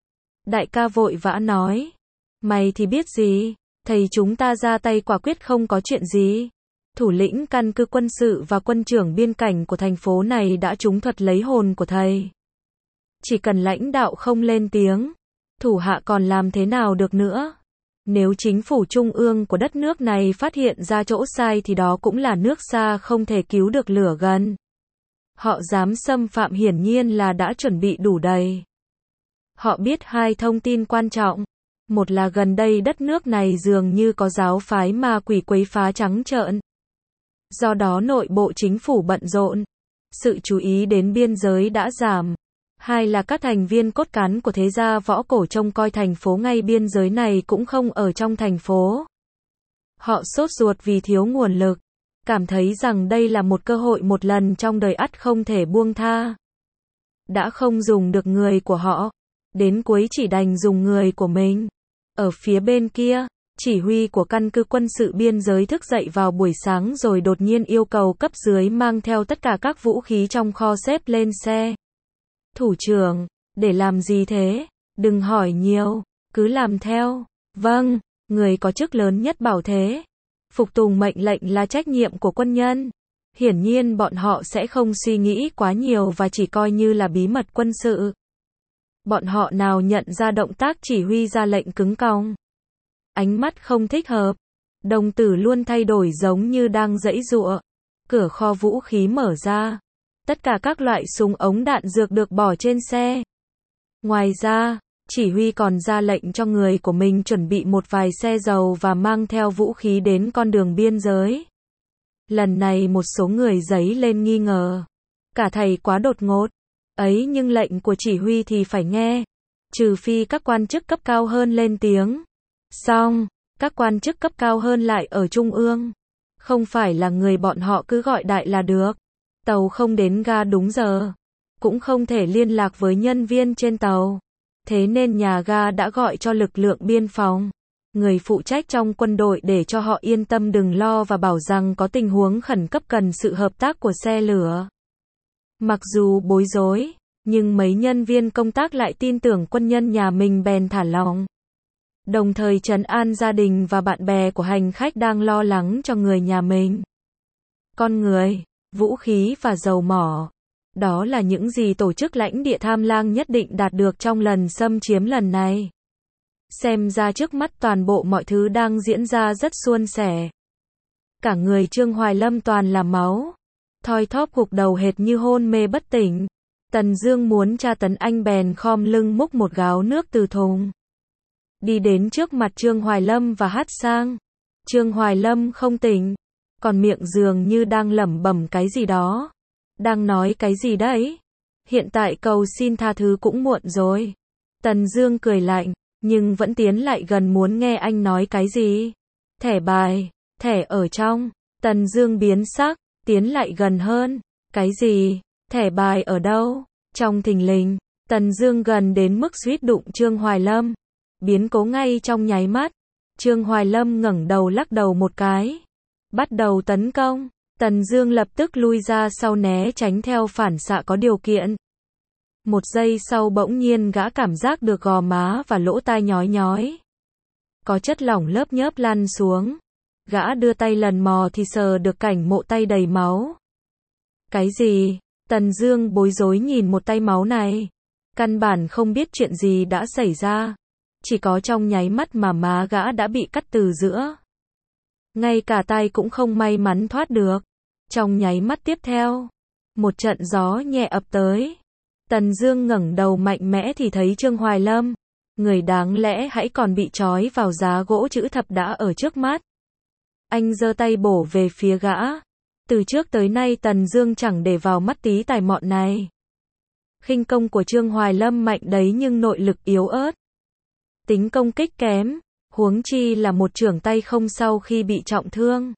Đại ca vội vã nói. Mày thì biết gì? Thầy chúng ta ra tay quả quyết không có chuyện gì. Thủ lĩnh căn cứ quân sự và quân trưởng biên cảnh của thành phố này đã trúng thuật lấy hồn của thầy. Chỉ cần lãnh đạo không lên tiếng, thủ hạ còn làm thế nào được nữa? Nếu chính phủ trung ương của đất nước này phát hiện ra chỗ sai thì đó cũng là nước xa không thể cứu được lửa gần. Họ dám xâm phạm hiển nhiên là đã chuẩn bị đủ đầy. Họ biết hai thông tin quan trọng. Một là gần đây đất nước này dường như có giáo phái ma quỷ quấy phá trắng trợn. Do đó nội bộ chính phủ bận rộn. Sự chú ý đến biên giới đã giảm. Hai là các thành viên cốt cán của thế gia võ cổ trông coi thành phố ngay biên giới này cũng không ở trong thành phố. Họ sốt ruột vì thiếu nguồn lực. Cảm thấy rằng đây là một cơ hội một lần trong đời ắt không thể buông tha. Đã không dùng được người của họ. Đến cuối chỉ đành dùng người của mình. Ở phía bên kia, chỉ huy của căn cứ quân sự biên giới thức dậy vào buổi sáng rồi đột nhiên yêu cầu cấp dưới mang theo tất cả các vũ khí trong kho xếp lên xe. Thủ trưởng, để làm gì thế? Đừng hỏi nhiều, cứ làm theo. Vâng, người có chức lớn nhất bảo thế. Phục tùng mệnh lệnh là trách nhiệm của quân nhân. Hiển nhiên bọn họ sẽ không suy nghĩ quá nhiều và chỉ coi như là bí mật quân sự. Bọn họ nào nhận ra động tác chỉ huy ra lệnh cứng cong. Ánh mắt không thích hợp. Đồng tử luôn thay đổi giống như đang giãy giụa. Cửa kho vũ khí mở ra. Tất cả các loại súng ống đạn dược được bỏ trên xe. Ngoài ra, chỉ huy còn ra lệnh cho người của mình chuẩn bị một vài xe dầu và mang theo vũ khí đến con đường biên giới. Lần này một số người giấy lên nghi ngờ. Cả thầy quá đột ngột. Ấy nhưng lệnh của chỉ huy thì phải nghe. Trừ phi các quan chức cấp cao hơn lên tiếng. Xong, các quan chức cấp cao hơn lại ở trung ương. Không phải là người bọn họ cứ gọi đại là được. Tàu không đến ga đúng giờ. Cũng không thể liên lạc với nhân viên trên tàu. Thế nên nhà ga đã gọi cho lực lượng biên phòng. Người phụ trách trong quân đội để cho họ yên tâm đừng lo và bảo rằng có tình huống khẩn cấp cần sự hợp tác của xe lửa. Mặc dù bối rối, nhưng mấy nhân viên công tác lại tin tưởng quân nhân nhà mình bèn thả lỏng. Đồng thời trấn an gia đình và bạn bè của hành khách đang lo lắng cho người nhà mình. Con người, vũ khí và dầu mỏ. Đó là những gì tổ chức lãnh địa Tham Lang nhất định đạt được trong lần xâm chiếm lần này. Xem ra trước mắt toàn bộ mọi thứ đang diễn ra rất suôn sẻ. Cả người Trương Hoài Lâm toàn là máu. Thoi thóp gục đầu hệt như hôn mê bất tỉnh. Tần Dương muốn tra tấn anh bèn khom lưng múc một gáo nước từ thùng. Đi đến trước mặt Trương Hoài Lâm và hắt sang. Trương Hoài Lâm không tỉnh. Còn miệng dường như đang lẩm bẩm cái gì đó. Đang nói cái gì đấy? Hiện tại cầu xin tha thứ cũng muộn rồi. Tần Dương cười lạnh, nhưng vẫn tiến lại gần muốn nghe anh nói cái gì. Thẻ bài, thẻ ở trong. Tần Dương biến sắc, tiến lại gần hơn. Cái gì? Thẻ bài ở đâu? Trong thình lình, Tần Dương gần đến mức suýt đụng Trương Hoài Lâm. Biến cố ngay trong nháy mắt. Trương Hoài Lâm ngẩng đầu lắc đầu một cái. Bắt đầu tấn công. Tần Dương lập tức lui ra sau né tránh theo phản xạ có điều kiện. Một giây sau bỗng nhiên gã cảm giác được gò má và lỗ tai nhói nhói. Có chất lỏng lớp nhớp lăn xuống. Gã đưa tay lần mò thì sờ được cảnh mộ tay đầy máu. Cái gì? Tần Dương bối rối nhìn một tay máu này. Căn bản không biết chuyện gì đã xảy ra. Chỉ có trong nháy mắt mà má gã đã bị cắt từ giữa. Ngay cả tay cũng không may mắn thoát được. Trong nháy mắt tiếp theo, một trận gió nhẹ ập tới. Tần Dương ngẩng đầu mạnh mẽ thì thấy Trương Hoài Lâm, người đáng lẽ hãy còn bị trói vào giá gỗ chữ thập đã ở trước mắt. Anh giơ tay bổ về phía gã. Từ trước tới nay Tần Dương chẳng để vào mắt tí tài mọn này. Khinh công của Trương Hoài Lâm mạnh đấy nhưng nội lực yếu ớt. Tính công kích kém, huống chi là một chưởng tay không sau khi bị trọng thương.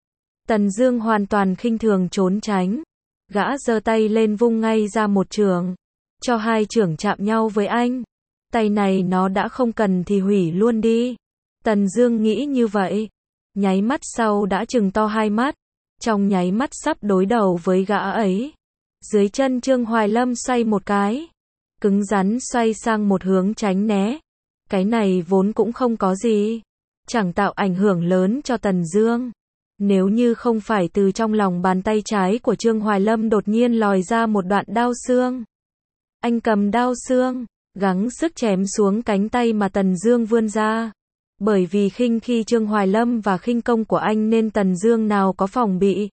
Tần Dương hoàn toàn khinh thường trốn tránh. Gã giơ tay lên vung ngay ra một chưởng. Cho hai chưởng chạm nhau với anh. Tay này nó đã không cần thì hủy luôn đi. Tần Dương nghĩ như vậy. Nháy mắt sau đã trừng to hai mắt. Trong nháy mắt sắp đối đầu với gã ấy. Dưới chân Trương Hoài Lâm xoay một cái. Cứng rắn xoay sang một hướng tránh né. Cái này vốn cũng không có gì. Chẳng tạo ảnh hưởng lớn cho Tần Dương. Nếu như không phải từ trong lòng bàn tay trái của Trương Hoài Lâm đột nhiên lòi ra một đoạn đao xương. Anh cầm đao xương, gắng sức chém xuống cánh tay mà Tần Dương vươn ra. Bởi vì khinh khi Trương Hoài Lâm và khinh công của anh nên Tần Dương nào có phòng bị.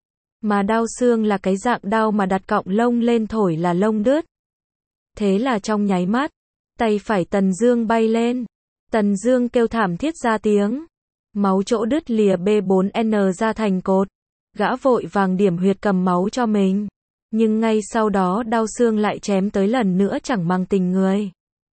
Mà đao xương là cái dạng đao mà đặt cọng lông lên thổi là lông đứt. Thế là trong nháy mắt, tay phải Tần Dương bay lên. Tần Dương kêu thảm thiết ra tiếng. Máu chỗ đứt lìa B bốn N ra thành cột. Gã vội vàng điểm huyệt cầm máu cho mình. Nhưng ngay sau đó đao xương lại chém tới lần nữa chẳng mang tình người.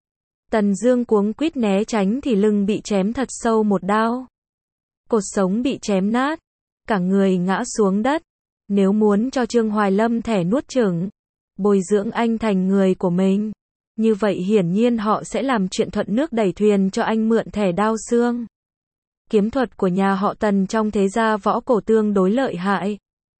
Tần Dương cuống quýt né tránh thì lưng bị chém thật sâu một đao. Cột sống bị chém nát. Cả người ngã xuống đất. Nếu muốn cho Trương Hoài Lâm thẻ nuốt chửng, bồi dưỡng anh thành người của mình, như vậy hiển nhiên họ sẽ làm chuyện thuận nước đẩy thuyền cho anh mượn thẻ đao xương. Kiếm thuật của nhà họ Tần trong thế gia võ cổ tương đối lợi hại.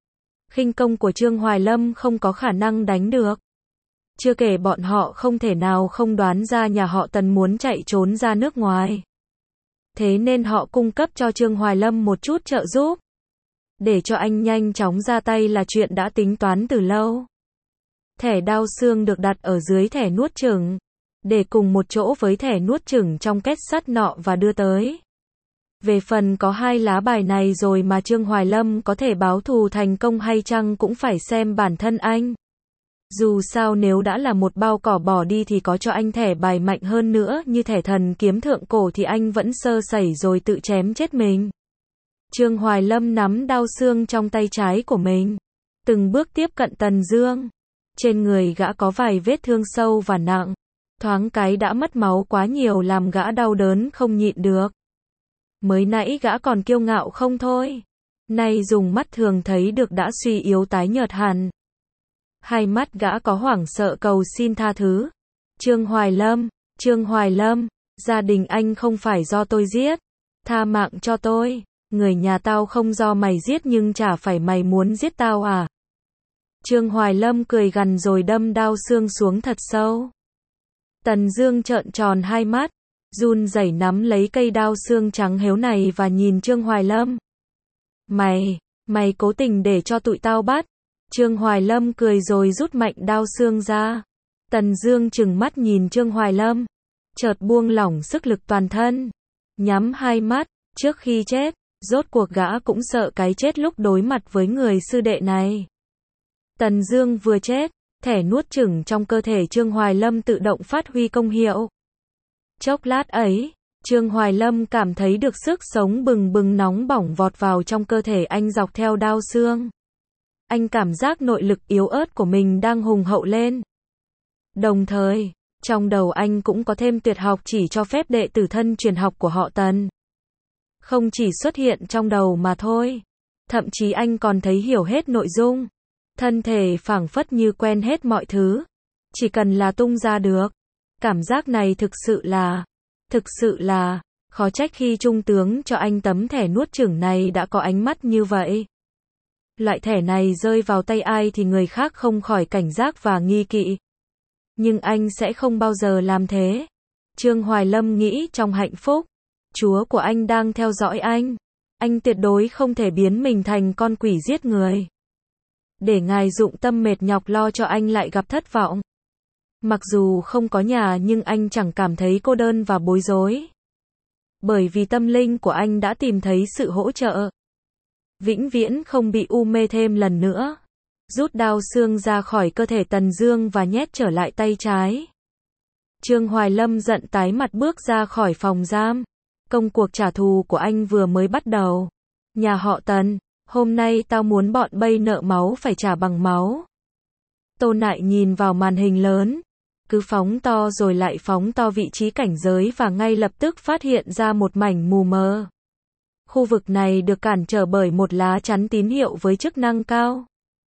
Khinh công của Trương Hoài Lâm không có khả năng đánh được. Chưa kể bọn họ không thể nào không đoán ra nhà họ Tần muốn chạy trốn ra nước ngoài. Thế nên họ cung cấp cho Trương Hoài Lâm một chút trợ giúp. Để cho anh nhanh chóng ra tay là chuyện đã tính toán từ lâu. Thẻ đao xương được đặt ở dưới thẻ nuốt chửng, để cùng một chỗ với thẻ nuốt chửng trong két sắt nọ và đưa tới. Về phần có hai lá bài này rồi mà Trương Hoài Lâm có thể báo thù thành công hay chăng cũng phải xem bản thân anh. Dù sao nếu đã là một bao cỏ bỏ đi thì có cho anh thẻ bài mạnh hơn nữa như thẻ thần kiếm thượng cổ thì anh vẫn sơ sẩy rồi tự chém chết mình. Trương Hoài Lâm nắm đao xương trong tay trái của mình, từng bước tiếp cận Tần Dương. Trên người gã có vài vết thương sâu và nặng, thoáng cái đã mất máu quá nhiều làm gã đau đớn không nhịn được. Mới nãy gã còn kiêu ngạo không thôi, nay dùng mắt thường thấy được đã suy yếu tái nhợt hẳn. Hai mắt gã có hoảng sợ cầu xin tha thứ. Trương Hoài Lâm, Trương Hoài Lâm, gia đình anh không phải do tôi giết, tha mạng cho tôi, người nhà tao không do mày giết nhưng chả phải mày muốn giết tao à? Trương Hoài Lâm cười gằn rồi đâm đao xương xuống thật sâu. Tần Dương trợn tròn hai mắt, run rẩy nắm lấy cây đao xương trắng héo này và nhìn Trương Hoài Lâm. Mày, mày cố tình để cho tụi tao bắt. Trương Hoài Lâm cười rồi rút mạnh đao xương ra. Tần Dương trừng mắt nhìn Trương Hoài Lâm, chợt buông lỏng sức lực toàn thân, nhắm hai mắt, trước khi chết, rốt cuộc gã cũng sợ cái chết lúc đối mặt với người sư đệ này. Tần Dương vừa chết, thẻ nuốt chửng trong cơ thể Trương Hoài Lâm tự động phát huy công hiệu. Chốc lát ấy, Trương Hoài Lâm cảm thấy được sức sống bừng bừng nóng bỏng vọt vào trong cơ thể anh dọc theo đao xương. Anh cảm giác nội lực yếu ớt của mình đang hùng hậu lên. Đồng thời, trong đầu anh cũng có thêm tuyệt học chỉ cho phép đệ tử thân truyền học của họ Tần. Không chỉ xuất hiện trong đầu mà thôi, thậm chí anh còn thấy hiểu hết nội dung. Thân thể phảng phất như quen hết mọi thứ, chỉ cần là tung ra được. Cảm giác này thực sự là, thực sự là, khó trách khi trung tướng cho anh tấm thẻ nuốt chửng này đã có ánh mắt như vậy. Loại thẻ này rơi vào tay ai thì người khác không khỏi cảnh giác và nghi kỵ. Nhưng anh sẽ không bao giờ làm thế. Trương Hoài Lâm nghĩ trong hạnh phúc, Chúa của anh đang theo dõi anh. Anh tuyệt đối không thể biến mình thành con quỷ giết người. Để Ngài dụng tâm mệt nhọc lo cho anh lại gặp thất vọng. Mặc dù không có nhà nhưng anh chẳng cảm thấy cô đơn và bối rối. Bởi vì tâm linh của anh đã tìm thấy sự hỗ trợ. Vĩnh viễn không bị u mê thêm lần nữa. Rút đao xương ra khỏi cơ thể Tần Dương và nhét trở lại tay trái. Trương Hoài Lâm giận tái mặt bước ra khỏi phòng giam. Công cuộc trả thù của anh vừa mới bắt đầu. Nhà họ Tần, hôm nay tao muốn bọn bay nợ máu phải trả bằng máu. Tô Nại nhìn vào màn hình lớn, cứ phóng to rồi lại phóng to vị trí cảnh giới và ngay lập tức phát hiện ra một mảnh mù mờ. Khu vực này được cản trở bởi một lá chắn tín hiệu với chức năng cao.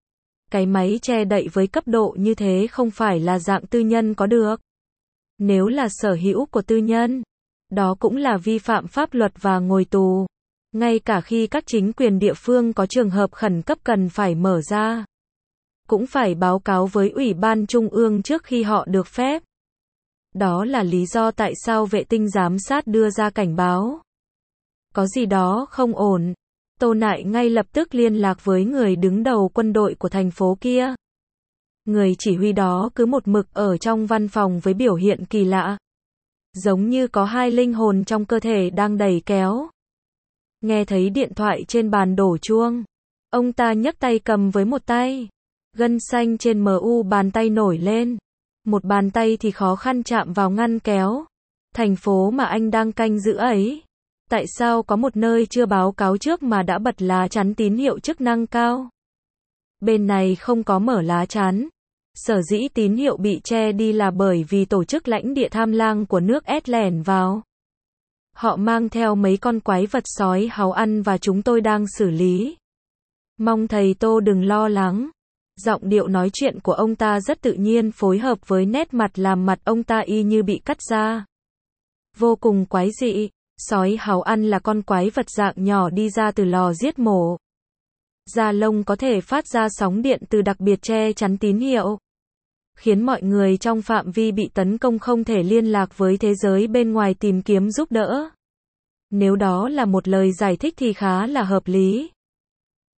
Cái máy che đậy với cấp độ như thế không phải là dạng tư nhân có được. Nếu là sở hữu của tư nhân, đó cũng là vi phạm pháp luật và ngồi tù. Ngay cả khi các chính quyền địa phương có trường hợp khẩn cấp cần phải mở ra, cũng phải báo cáo với Ủy ban Trung ương trước khi họ được phép. Đó là lý do tại sao vệ tinh giám sát đưa ra cảnh báo. Có gì đó không ổn. Tô Nại ngay lập tức liên lạc với người đứng đầu quân đội của thành phố kia. Người chỉ huy đó cứ một mực ở trong văn phòng với biểu hiện kỳ lạ. Giống như có hai linh hồn trong cơ thể đang đẩy kéo. Nghe thấy điện thoại trên bàn đổ chuông. Ông ta nhấc tay cầm với một tay. Gân xanh trên mu bàn tay nổi lên. Một bàn tay thì khó khăn chạm vào ngăn kéo. Thành phố mà anh đang canh giữ ấy. Tại sao có một nơi chưa báo cáo trước mà đã bật lá chắn tín hiệu chức năng cao? Bên này không có mở lá chắn. Sở dĩ tín hiệu bị che đi là bởi vì tổ chức lãnh địa tham lang của nước S lẻn vào. Họ mang theo mấy con quái vật sói háu ăn và chúng tôi đang xử lý. Mong thầy Tô đừng lo lắng. Giọng điệu nói chuyện của ông ta rất tự nhiên phối hợp với nét mặt làm mặt ông ta y như bị cắt ra. Vô cùng quái dị. Sói háu ăn là con quái vật dạng nhỏ đi ra từ lò giết mổ. Da lông có thể phát ra sóng điện từ đặc biệt che chắn tín hiệu, khiến mọi người trong phạm vi bị tấn công không thể liên lạc với thế giới bên ngoài tìm kiếm giúp đỡ. Nếu đó là một lời giải thích thì khá là hợp lý.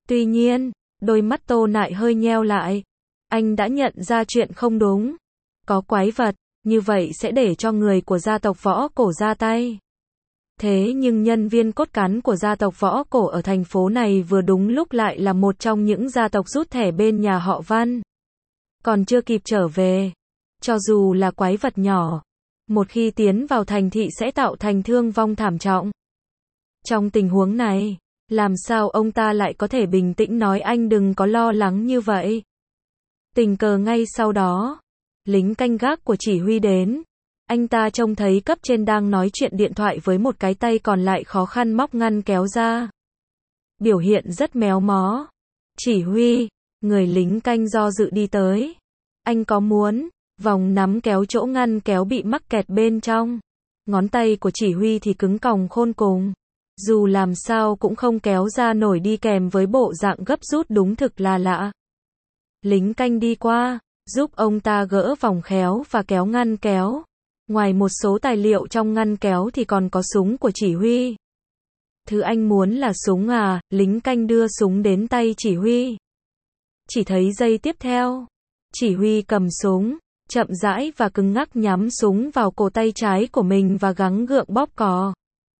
Tuy nhiên, đôi mắt Tô Nại hơi nheo lại. Anh đã nhận ra chuyện không đúng. Có quái vật, như vậy sẽ để cho người của gia tộc Võ Cổ ra tay. Thế nhưng nhân viên cốt cán của gia tộc Võ Cổ ở thành phố này vừa đúng lúc lại là một trong những gia tộc rút thẻ bên nhà họ Văn. Còn chưa kịp trở về. Cho dù là quái vật nhỏ, một khi tiến vào thành thị sẽ tạo thành thương vong thảm trọng. Trong tình huống này, làm sao ông ta lại có thể bình tĩnh nói anh đừng có lo lắng như vậy. Tình cờ ngay sau đó, lính canh gác của chỉ huy đến. Anh ta trông thấy cấp trên đang nói chuyện điện thoại với một cái tay còn lại khó khăn móc ngăn kéo ra. Biểu hiện rất méo mó. Chỉ huy, người lính canh do dự đi tới. Anh có muốn, vòng nắm kéo chỗ ngăn kéo bị mắc kẹt bên trong. Ngón tay của chỉ huy thì cứng còng khôn cùng. Dù làm sao cũng không kéo ra nổi đi kèm với bộ dạng gấp rút đúng thực là lạ. Lính canh đi qua, giúp ông ta gỡ vòng khéo và kéo ngăn kéo. Ngoài một số tài liệu trong ngăn kéo thì còn có súng của chỉ huy. Thứ anh muốn là súng à, lính canh đưa súng đến tay chỉ huy. Chỉ thấy giây tiếp theo, chỉ huy cầm súng, chậm rãi và cứng ngắc nhắm súng vào cổ tay trái của mình và gắng gượng bóp cò.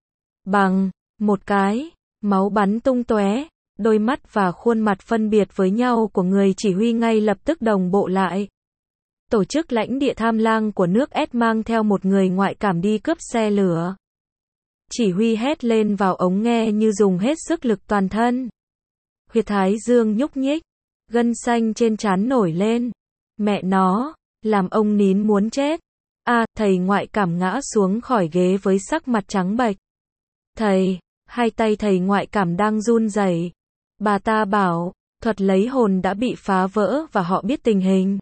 Bằng một cái, máu bắn tung tóe, đôi mắt và khuôn mặt phân biệt với nhau của người chỉ huy ngay lập tức đồng bộ lại. Tổ chức lãnh địa tham lang của nước S mang theo một người ngoại cảm đi cướp xe lửa. Chỉ huy hét lên vào ống nghe như dùng hết sức lực toàn thân. Huyệt thái dương nhúc nhích, gân xanh trên trán nổi lên. Mẹ nó, làm ông nín muốn chết. A, à, thầy ngoại cảm ngã xuống khỏi ghế với sắc mặt trắng bệch. Thầy, hai tay thầy ngoại cảm đang run rẩy. Bà ta bảo, thuật lấy hồn đã bị phá vỡ và họ biết tình hình.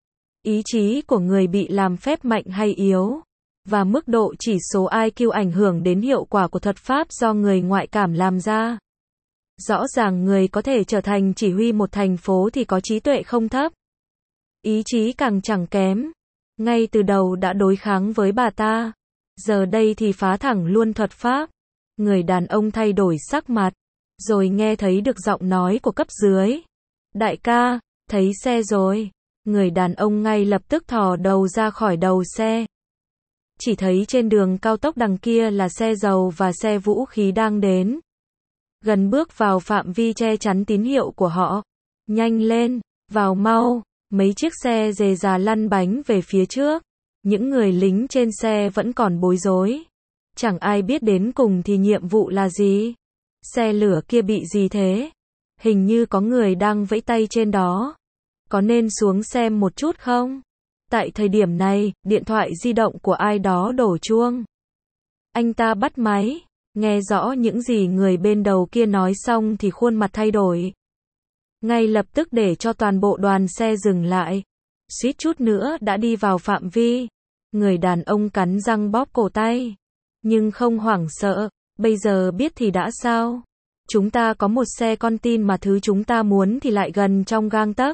Ý chí của người bị làm phép mạnh hay yếu, và mức độ chỉ số I Q ảnh hưởng đến hiệu quả của thuật pháp do người ngoại cảm làm ra. Rõ ràng người có thể trở thành chỉ huy một thành phố thì có trí tuệ không thấp. Ý chí càng chẳng kém. Ngay từ đầu đã đối kháng với bà ta. Giờ đây thì phá thẳng luôn thuật pháp. Người đàn ông thay đổi sắc mặt, rồi nghe thấy được giọng nói của cấp dưới. Đại ca, thấy xe rồi. Người đàn ông ngay lập tức thò đầu ra khỏi đầu xe. Chỉ thấy trên đường cao tốc đằng kia là xe dầu và xe vũ khí đang đến. Gần bước vào phạm vi che chắn tín hiệu của họ. Nhanh lên, vào mau. Mấy chiếc xe dề già lăn bánh về phía trước. Những người lính trên xe vẫn còn bối rối. Chẳng ai biết đến cùng thì nhiệm vụ là gì. Xe lửa kia bị gì thế? Hình như có người đang vẫy tay trên đó. Có nên xuống xem một chút không? Tại thời điểm này, điện thoại di động của ai đó đổ chuông. Anh ta bắt máy, nghe rõ những gì người bên đầu kia nói xong thì khuôn mặt thay đổi. Ngay lập tức để cho toàn bộ đoàn xe dừng lại. Suýt chút nữa đã đi vào phạm vi. Người đàn ông cắn răng bóp cổ tay. Nhưng không hoảng sợ, bây giờ biết thì đã sao? Chúng ta có một xe con tin mà thứ chúng ta muốn thì lại gần trong gang tấc.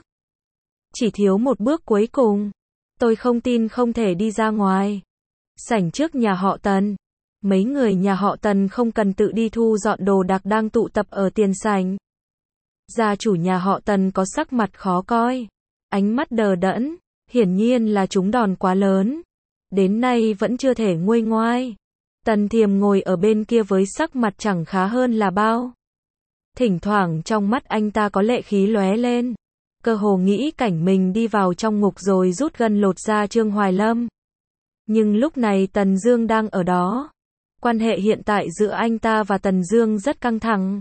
Chỉ thiếu một bước cuối cùng. Tôi không tin không thể đi ra ngoài. Sảnh trước nhà họ Tần. Mấy người nhà họ Tần không cần tự đi thu dọn đồ đạc đang tụ tập ở tiền sảnh. Gia chủ nhà họ Tần có sắc mặt khó coi. Ánh mắt đờ đẫn. Hiển nhiên là chúng đòn quá lớn. Đến nay vẫn chưa thể nguôi ngoai. Tần Thiềm ngồi ở bên kia với sắc mặt chẳng khá hơn là bao. Thỉnh thoảng trong mắt anh ta có lệ khí lóe lên. Cơ hồ nghĩ cảnh mình đi vào trong ngục rồi rút gân lột ra Trương Hoài Lâm. Nhưng lúc này Tần Dương đang ở đó. Quan hệ hiện tại giữa anh ta và Tần Dương rất căng thẳng.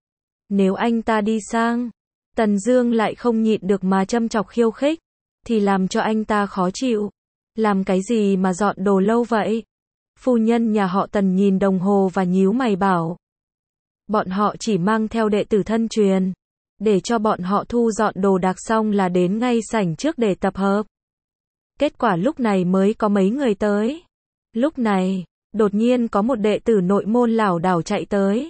Nếu anh ta đi sang, Tần Dương lại không nhịn được mà châm chọc khiêu khích, thì làm cho anh ta khó chịu. Làm cái gì mà dọn đồ lâu vậy? Phu nhân nhà họ Tần nhìn đồng hồ và nhíu mày bảo. Bọn họ chỉ mang theo đệ tử thân truyền. Để cho bọn họ thu dọn đồ đạc xong là đến ngay sảnh trước để tập hợp. Kết quả lúc này mới có mấy người tới. Lúc này, đột nhiên có một đệ tử nội môn lảo đảo chạy tới.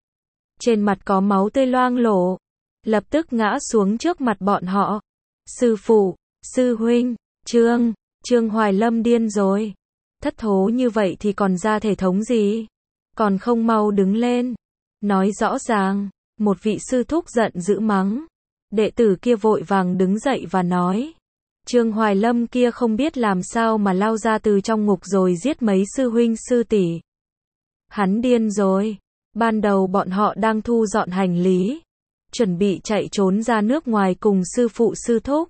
Trên mặt có máu tươi loang lổ. Lập tức ngã xuống trước mặt bọn họ. Sư phụ, sư huynh, Trương, Trương Hoài Lâm điên rồi. Thất thố như vậy thì còn ra thể thống gì? Còn không mau đứng lên. Nói rõ ràng, Một vị sư thúc giận dữ mắng. Đệ tử kia vội vàng đứng dậy và nói. Trương Hoài Lâm kia không biết làm sao mà lao ra từ trong ngục rồi giết mấy sư huynh sư tỷ. Hắn điên rồi. Ban đầu bọn họ đang thu dọn hành lý, chuẩn bị chạy trốn ra nước ngoài cùng sư phụ sư thúc.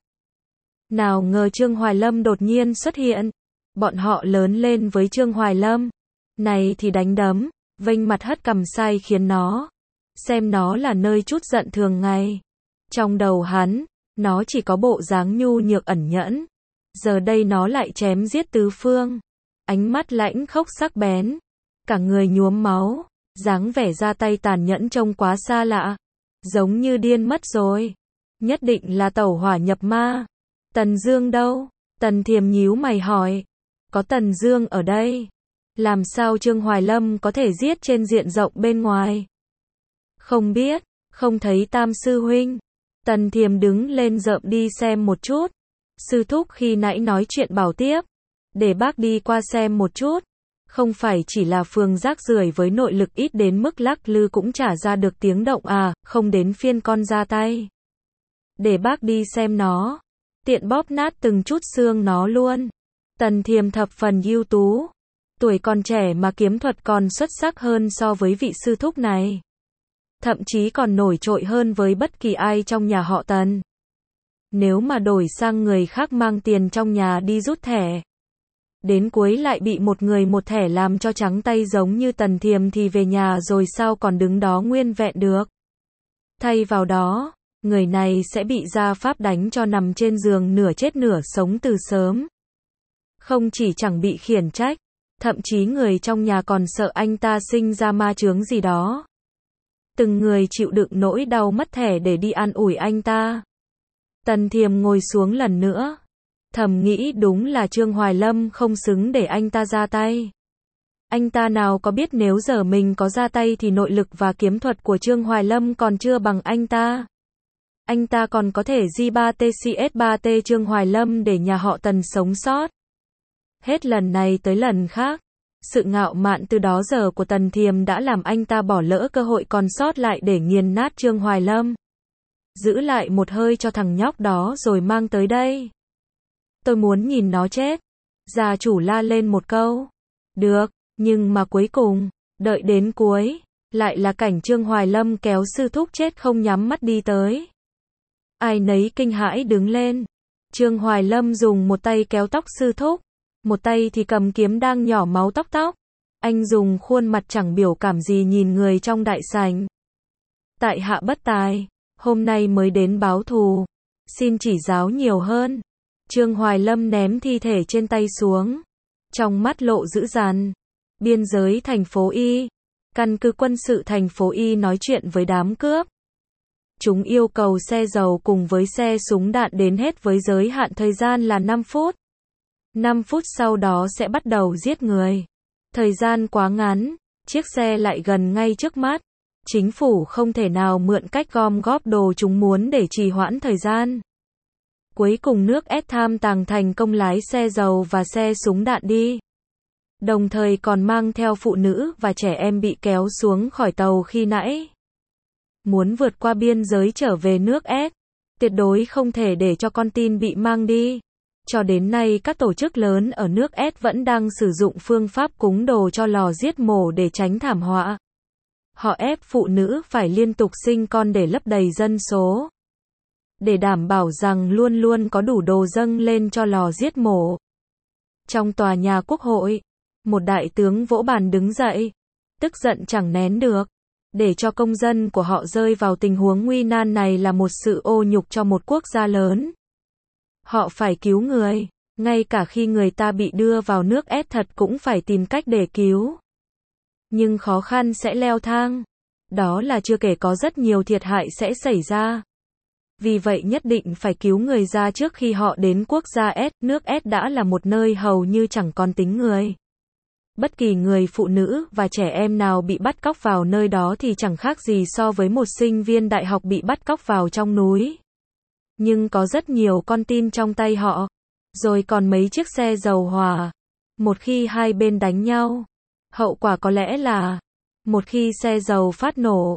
Nào ngờ Trương Hoài Lâm đột nhiên xuất hiện. Bọn họ lớn lên với Trương Hoài Lâm. Này thì đánh đấm, vênh mặt hất cằm sai khiến nó. Xem nó là nơi trút giận thường ngày. Trong đầu hắn, nó chỉ có bộ dáng nhu nhược ẩn nhẫn. Giờ đây nó lại chém giết tứ phương. Ánh mắt lãnh khốc sắc bén. Cả người nhuốm máu. Dáng vẻ ra tay tàn nhẫn trông quá xa lạ. Giống như điên mất rồi. Nhất định là tẩu hỏa nhập ma. Tần Dương đâu? Tần Thiềm nhíu mày hỏi. Có Tần Dương ở đây. Làm sao Trương Hoài Lâm có thể giết trên diện rộng bên ngoài? Không biết, không thấy Tam sư huynh. Tần Thiềm đứng lên rợm đi xem một chút. Sư thúc khi nãy nói chuyện bảo tiếp. Để bác đi qua xem một chút. Không phải chỉ là phường rác rưởi với nội lực ít đến mức lắc lư cũng trả ra được tiếng động à, không đến phiên con ra tay. Để bác đi xem nó. Tiện bóp nát từng chút xương nó luôn. Tần Thiềm thập phần ưu tú. Tuổi còn trẻ mà kiếm thuật còn xuất sắc hơn so với vị sư thúc này. Thậm chí còn nổi trội hơn với bất kỳ ai trong nhà họ Tần. Nếu mà đổi sang người khác mang tiền trong nhà đi rút thẻ, đến cuối lại bị một người một thẻ làm cho trắng tay giống như Tần Thiềm thì về nhà rồi sao còn đứng đó nguyên vẹn được. Thay vào đó, người này sẽ bị gia pháp đánh cho nằm trên giường nửa chết nửa sống từ sớm. Không chỉ chẳng bị khiển trách, thậm chí người trong nhà còn sợ anh ta sinh ra ma chướng gì đó. Từng người chịu đựng nỗi đau mất thẻ để đi an ủi anh ta. Tần Thiềm ngồi xuống lần nữa. Thầm nghĩ đúng là Trương Hoài Lâm không xứng để anh ta ra tay. Anh ta nào có biết nếu giờ mình có ra tay thì nội lực và kiếm thuật của Trương Hoài Lâm còn chưa bằng anh ta. Anh ta còn có thể gi ba tê xê ét ba tê Trương Hoài Lâm để nhà họ Tần sống sót. Hết lần này tới lần khác, sự ngạo mạn từ đó giờ của Tần Thiềm đã làm anh ta bỏ lỡ cơ hội còn sót lại để nghiền nát Trương Hoài Lâm. Giữ lại một hơi cho thằng nhóc đó rồi mang tới đây. Tôi muốn nhìn nó chết. Gia chủ la lên một câu. Được, nhưng mà cuối cùng, đợi đến cuối, lại là cảnh Trương Hoài Lâm kéo sư thúc chết không nhắm mắt đi tới. Ai nấy kinh hãi đứng lên. Trương Hoài Lâm dùng một tay kéo tóc sư thúc, một tay thì cầm kiếm đang nhỏ máu tóc tóc. Anh dùng khuôn mặt chẳng biểu cảm gì nhìn người trong đại sảnh. Tại hạ bất tài, hôm nay mới đến báo thù, xin chỉ giáo nhiều hơn. Trương Hoài Lâm ném thi thể trên tay xuống, trong mắt lộ dữ dằn. Biên giới thành phố Y, căn cứ quân sự thành phố Y nói chuyện với đám cướp. Chúng yêu cầu xe dầu cùng với xe súng đạn đến hết với giới hạn thời gian là năm phút. năm phút sau đó sẽ bắt đầu giết người. Thời gian quá ngắn, chiếc xe lại gần ngay trước mắt. Chính phủ không thể nào mượn cách gom góp đồ chúng muốn để trì hoãn thời gian. Cuối cùng nước ép tham tàng thành công lái xe dầu và xe súng đạn đi. Đồng thời còn mang theo phụ nữ và trẻ em bị kéo xuống khỏi tàu khi nãy. Muốn vượt qua biên giới trở về nước ép, tuyệt đối không thể để cho con tin bị mang đi. Cho đến nay các tổ chức lớn ở nước ép vẫn đang sử dụng phương pháp cúng đồ cho lò giết mổ để tránh thảm họa. Họ ép phụ nữ phải liên tục sinh con để lấp đầy dân số. Để đảm bảo rằng luôn luôn có đủ đồ dâng lên cho lò giết mổ. Trong tòa nhà quốc hội, một đại tướng vỗ bàn đứng dậy, tức giận chẳng nén được. Để cho công dân của họ rơi vào tình huống nguy nan này là một sự ô nhục cho một quốc gia lớn. Họ phải cứu người, ngay cả khi người ta bị đưa vào nước ép thật cũng phải tìm cách để cứu. Nhưng khó khăn sẽ leo thang. Đó là chưa kể có rất nhiều thiệt hại sẽ xảy ra. Vì vậy nhất định phải cứu người ra trước khi họ đến quốc gia S. Nước S đã là một nơi hầu như chẳng còn tính người. Bất kỳ người phụ nữ và trẻ em nào bị bắt cóc vào nơi đó thì chẳng khác gì so với một sinh viên đại học bị bắt cóc vào trong núi. Nhưng có rất nhiều con tin trong tay họ. Rồi còn mấy chiếc xe dầu hỏa. Một khi hai bên đánh nhau, hậu quả có lẽ là một khi xe dầu phát nổ,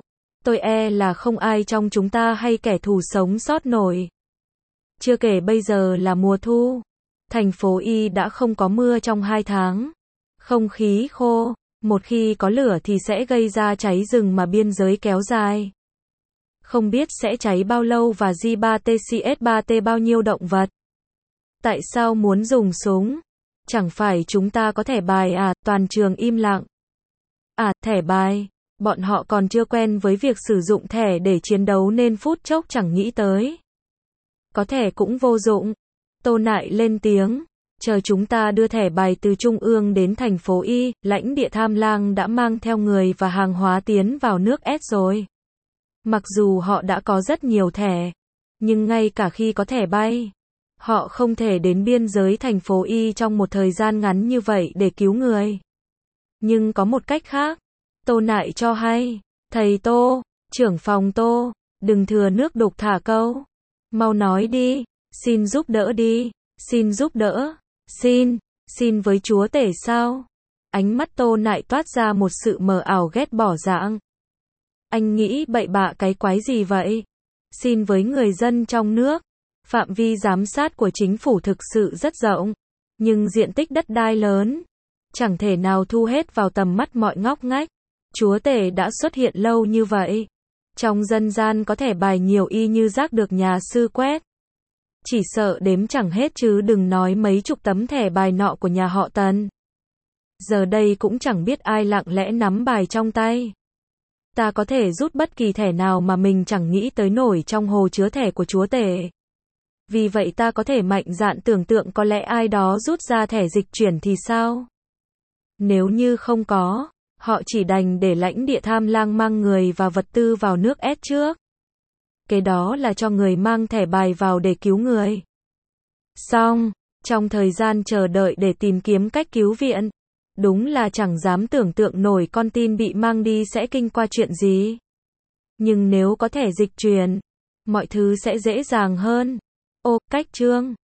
tôi e là không ai trong chúng ta hay kẻ thù sống sót nổi. Chưa kể bây giờ là mùa thu. Thành phố Y đã không có mưa trong hai tháng. Không khí khô. Một khi có lửa thì sẽ gây ra cháy rừng mà biên giới kéo dài. Không biết sẽ cháy bao lâu và G ba T C S ba T bao nhiêu động vật. Tại sao muốn dùng súng? Chẳng phải chúng ta có thẻ bài à? Toàn trường im lặng. À, thẻ bài. Bọn họ còn chưa quen với việc sử dụng thẻ để chiến đấu nên phút chốc chẳng nghĩ tới. Có thẻ cũng vô dụng. Tô Nại lên tiếng. Chờ chúng ta đưa thẻ bài từ Trung ương đến thành phố Y, lãnh địa Tham Lang đã mang theo người và hàng hóa tiến vào nước S rồi. Mặc dù họ đã có rất nhiều thẻ, nhưng ngay cả khi có thẻ bay, họ không thể đến biên giới thành phố Y trong một thời gian ngắn như vậy để cứu người. Nhưng có một cách khác. Tô Nại cho hay. Thầy Tô, trưởng phòng Tô, đừng thừa nước đục thả câu. Mau nói đi, xin giúp đỡ đi, xin giúp đỡ, xin, xin với chúa tể sao? Ánh mắt Tô Nại toát ra một sự mờ ảo ghét bỏ dạng. Anh nghĩ bậy bạ cái quái gì vậy? Xin với người dân trong nước. Phạm vi giám sát của chính phủ thực sự rất rộng, nhưng diện tích đất đai lớn, chẳng thể nào thu hết vào tầm mắt mọi ngóc ngách. Chúa tể đã xuất hiện lâu như vậy. Trong dân gian có thẻ bài nhiều y như rác được nhà sư quét. Chỉ sợ đếm chẳng hết chứ đừng nói mấy chục tấm thẻ bài nọ của nhà họ Tần. Giờ đây cũng chẳng biết ai lặng lẽ nắm bài trong tay. Ta có thể rút bất kỳ thẻ nào mà mình chẳng nghĩ tới nổi trong hồ chứa thẻ của chúa tể. Vì vậy ta có thể mạnh dạn tưởng tượng có lẽ ai đó rút ra thẻ dịch chuyển thì sao? Nếu như không có, họ chỉ đành để lãnh địa Tham Lang mang người và vật tư vào nước S trước. Cái đó là cho người mang thẻ bài vào để cứu người. Xong, trong thời gian chờ đợi để tìm kiếm cách cứu viện, đúng là chẳng dám tưởng tượng nổi con tin bị mang đi sẽ kinh qua chuyện gì. Nhưng nếu có thẻ dịch chuyển, mọi thứ sẽ dễ dàng hơn. Ô, cách chương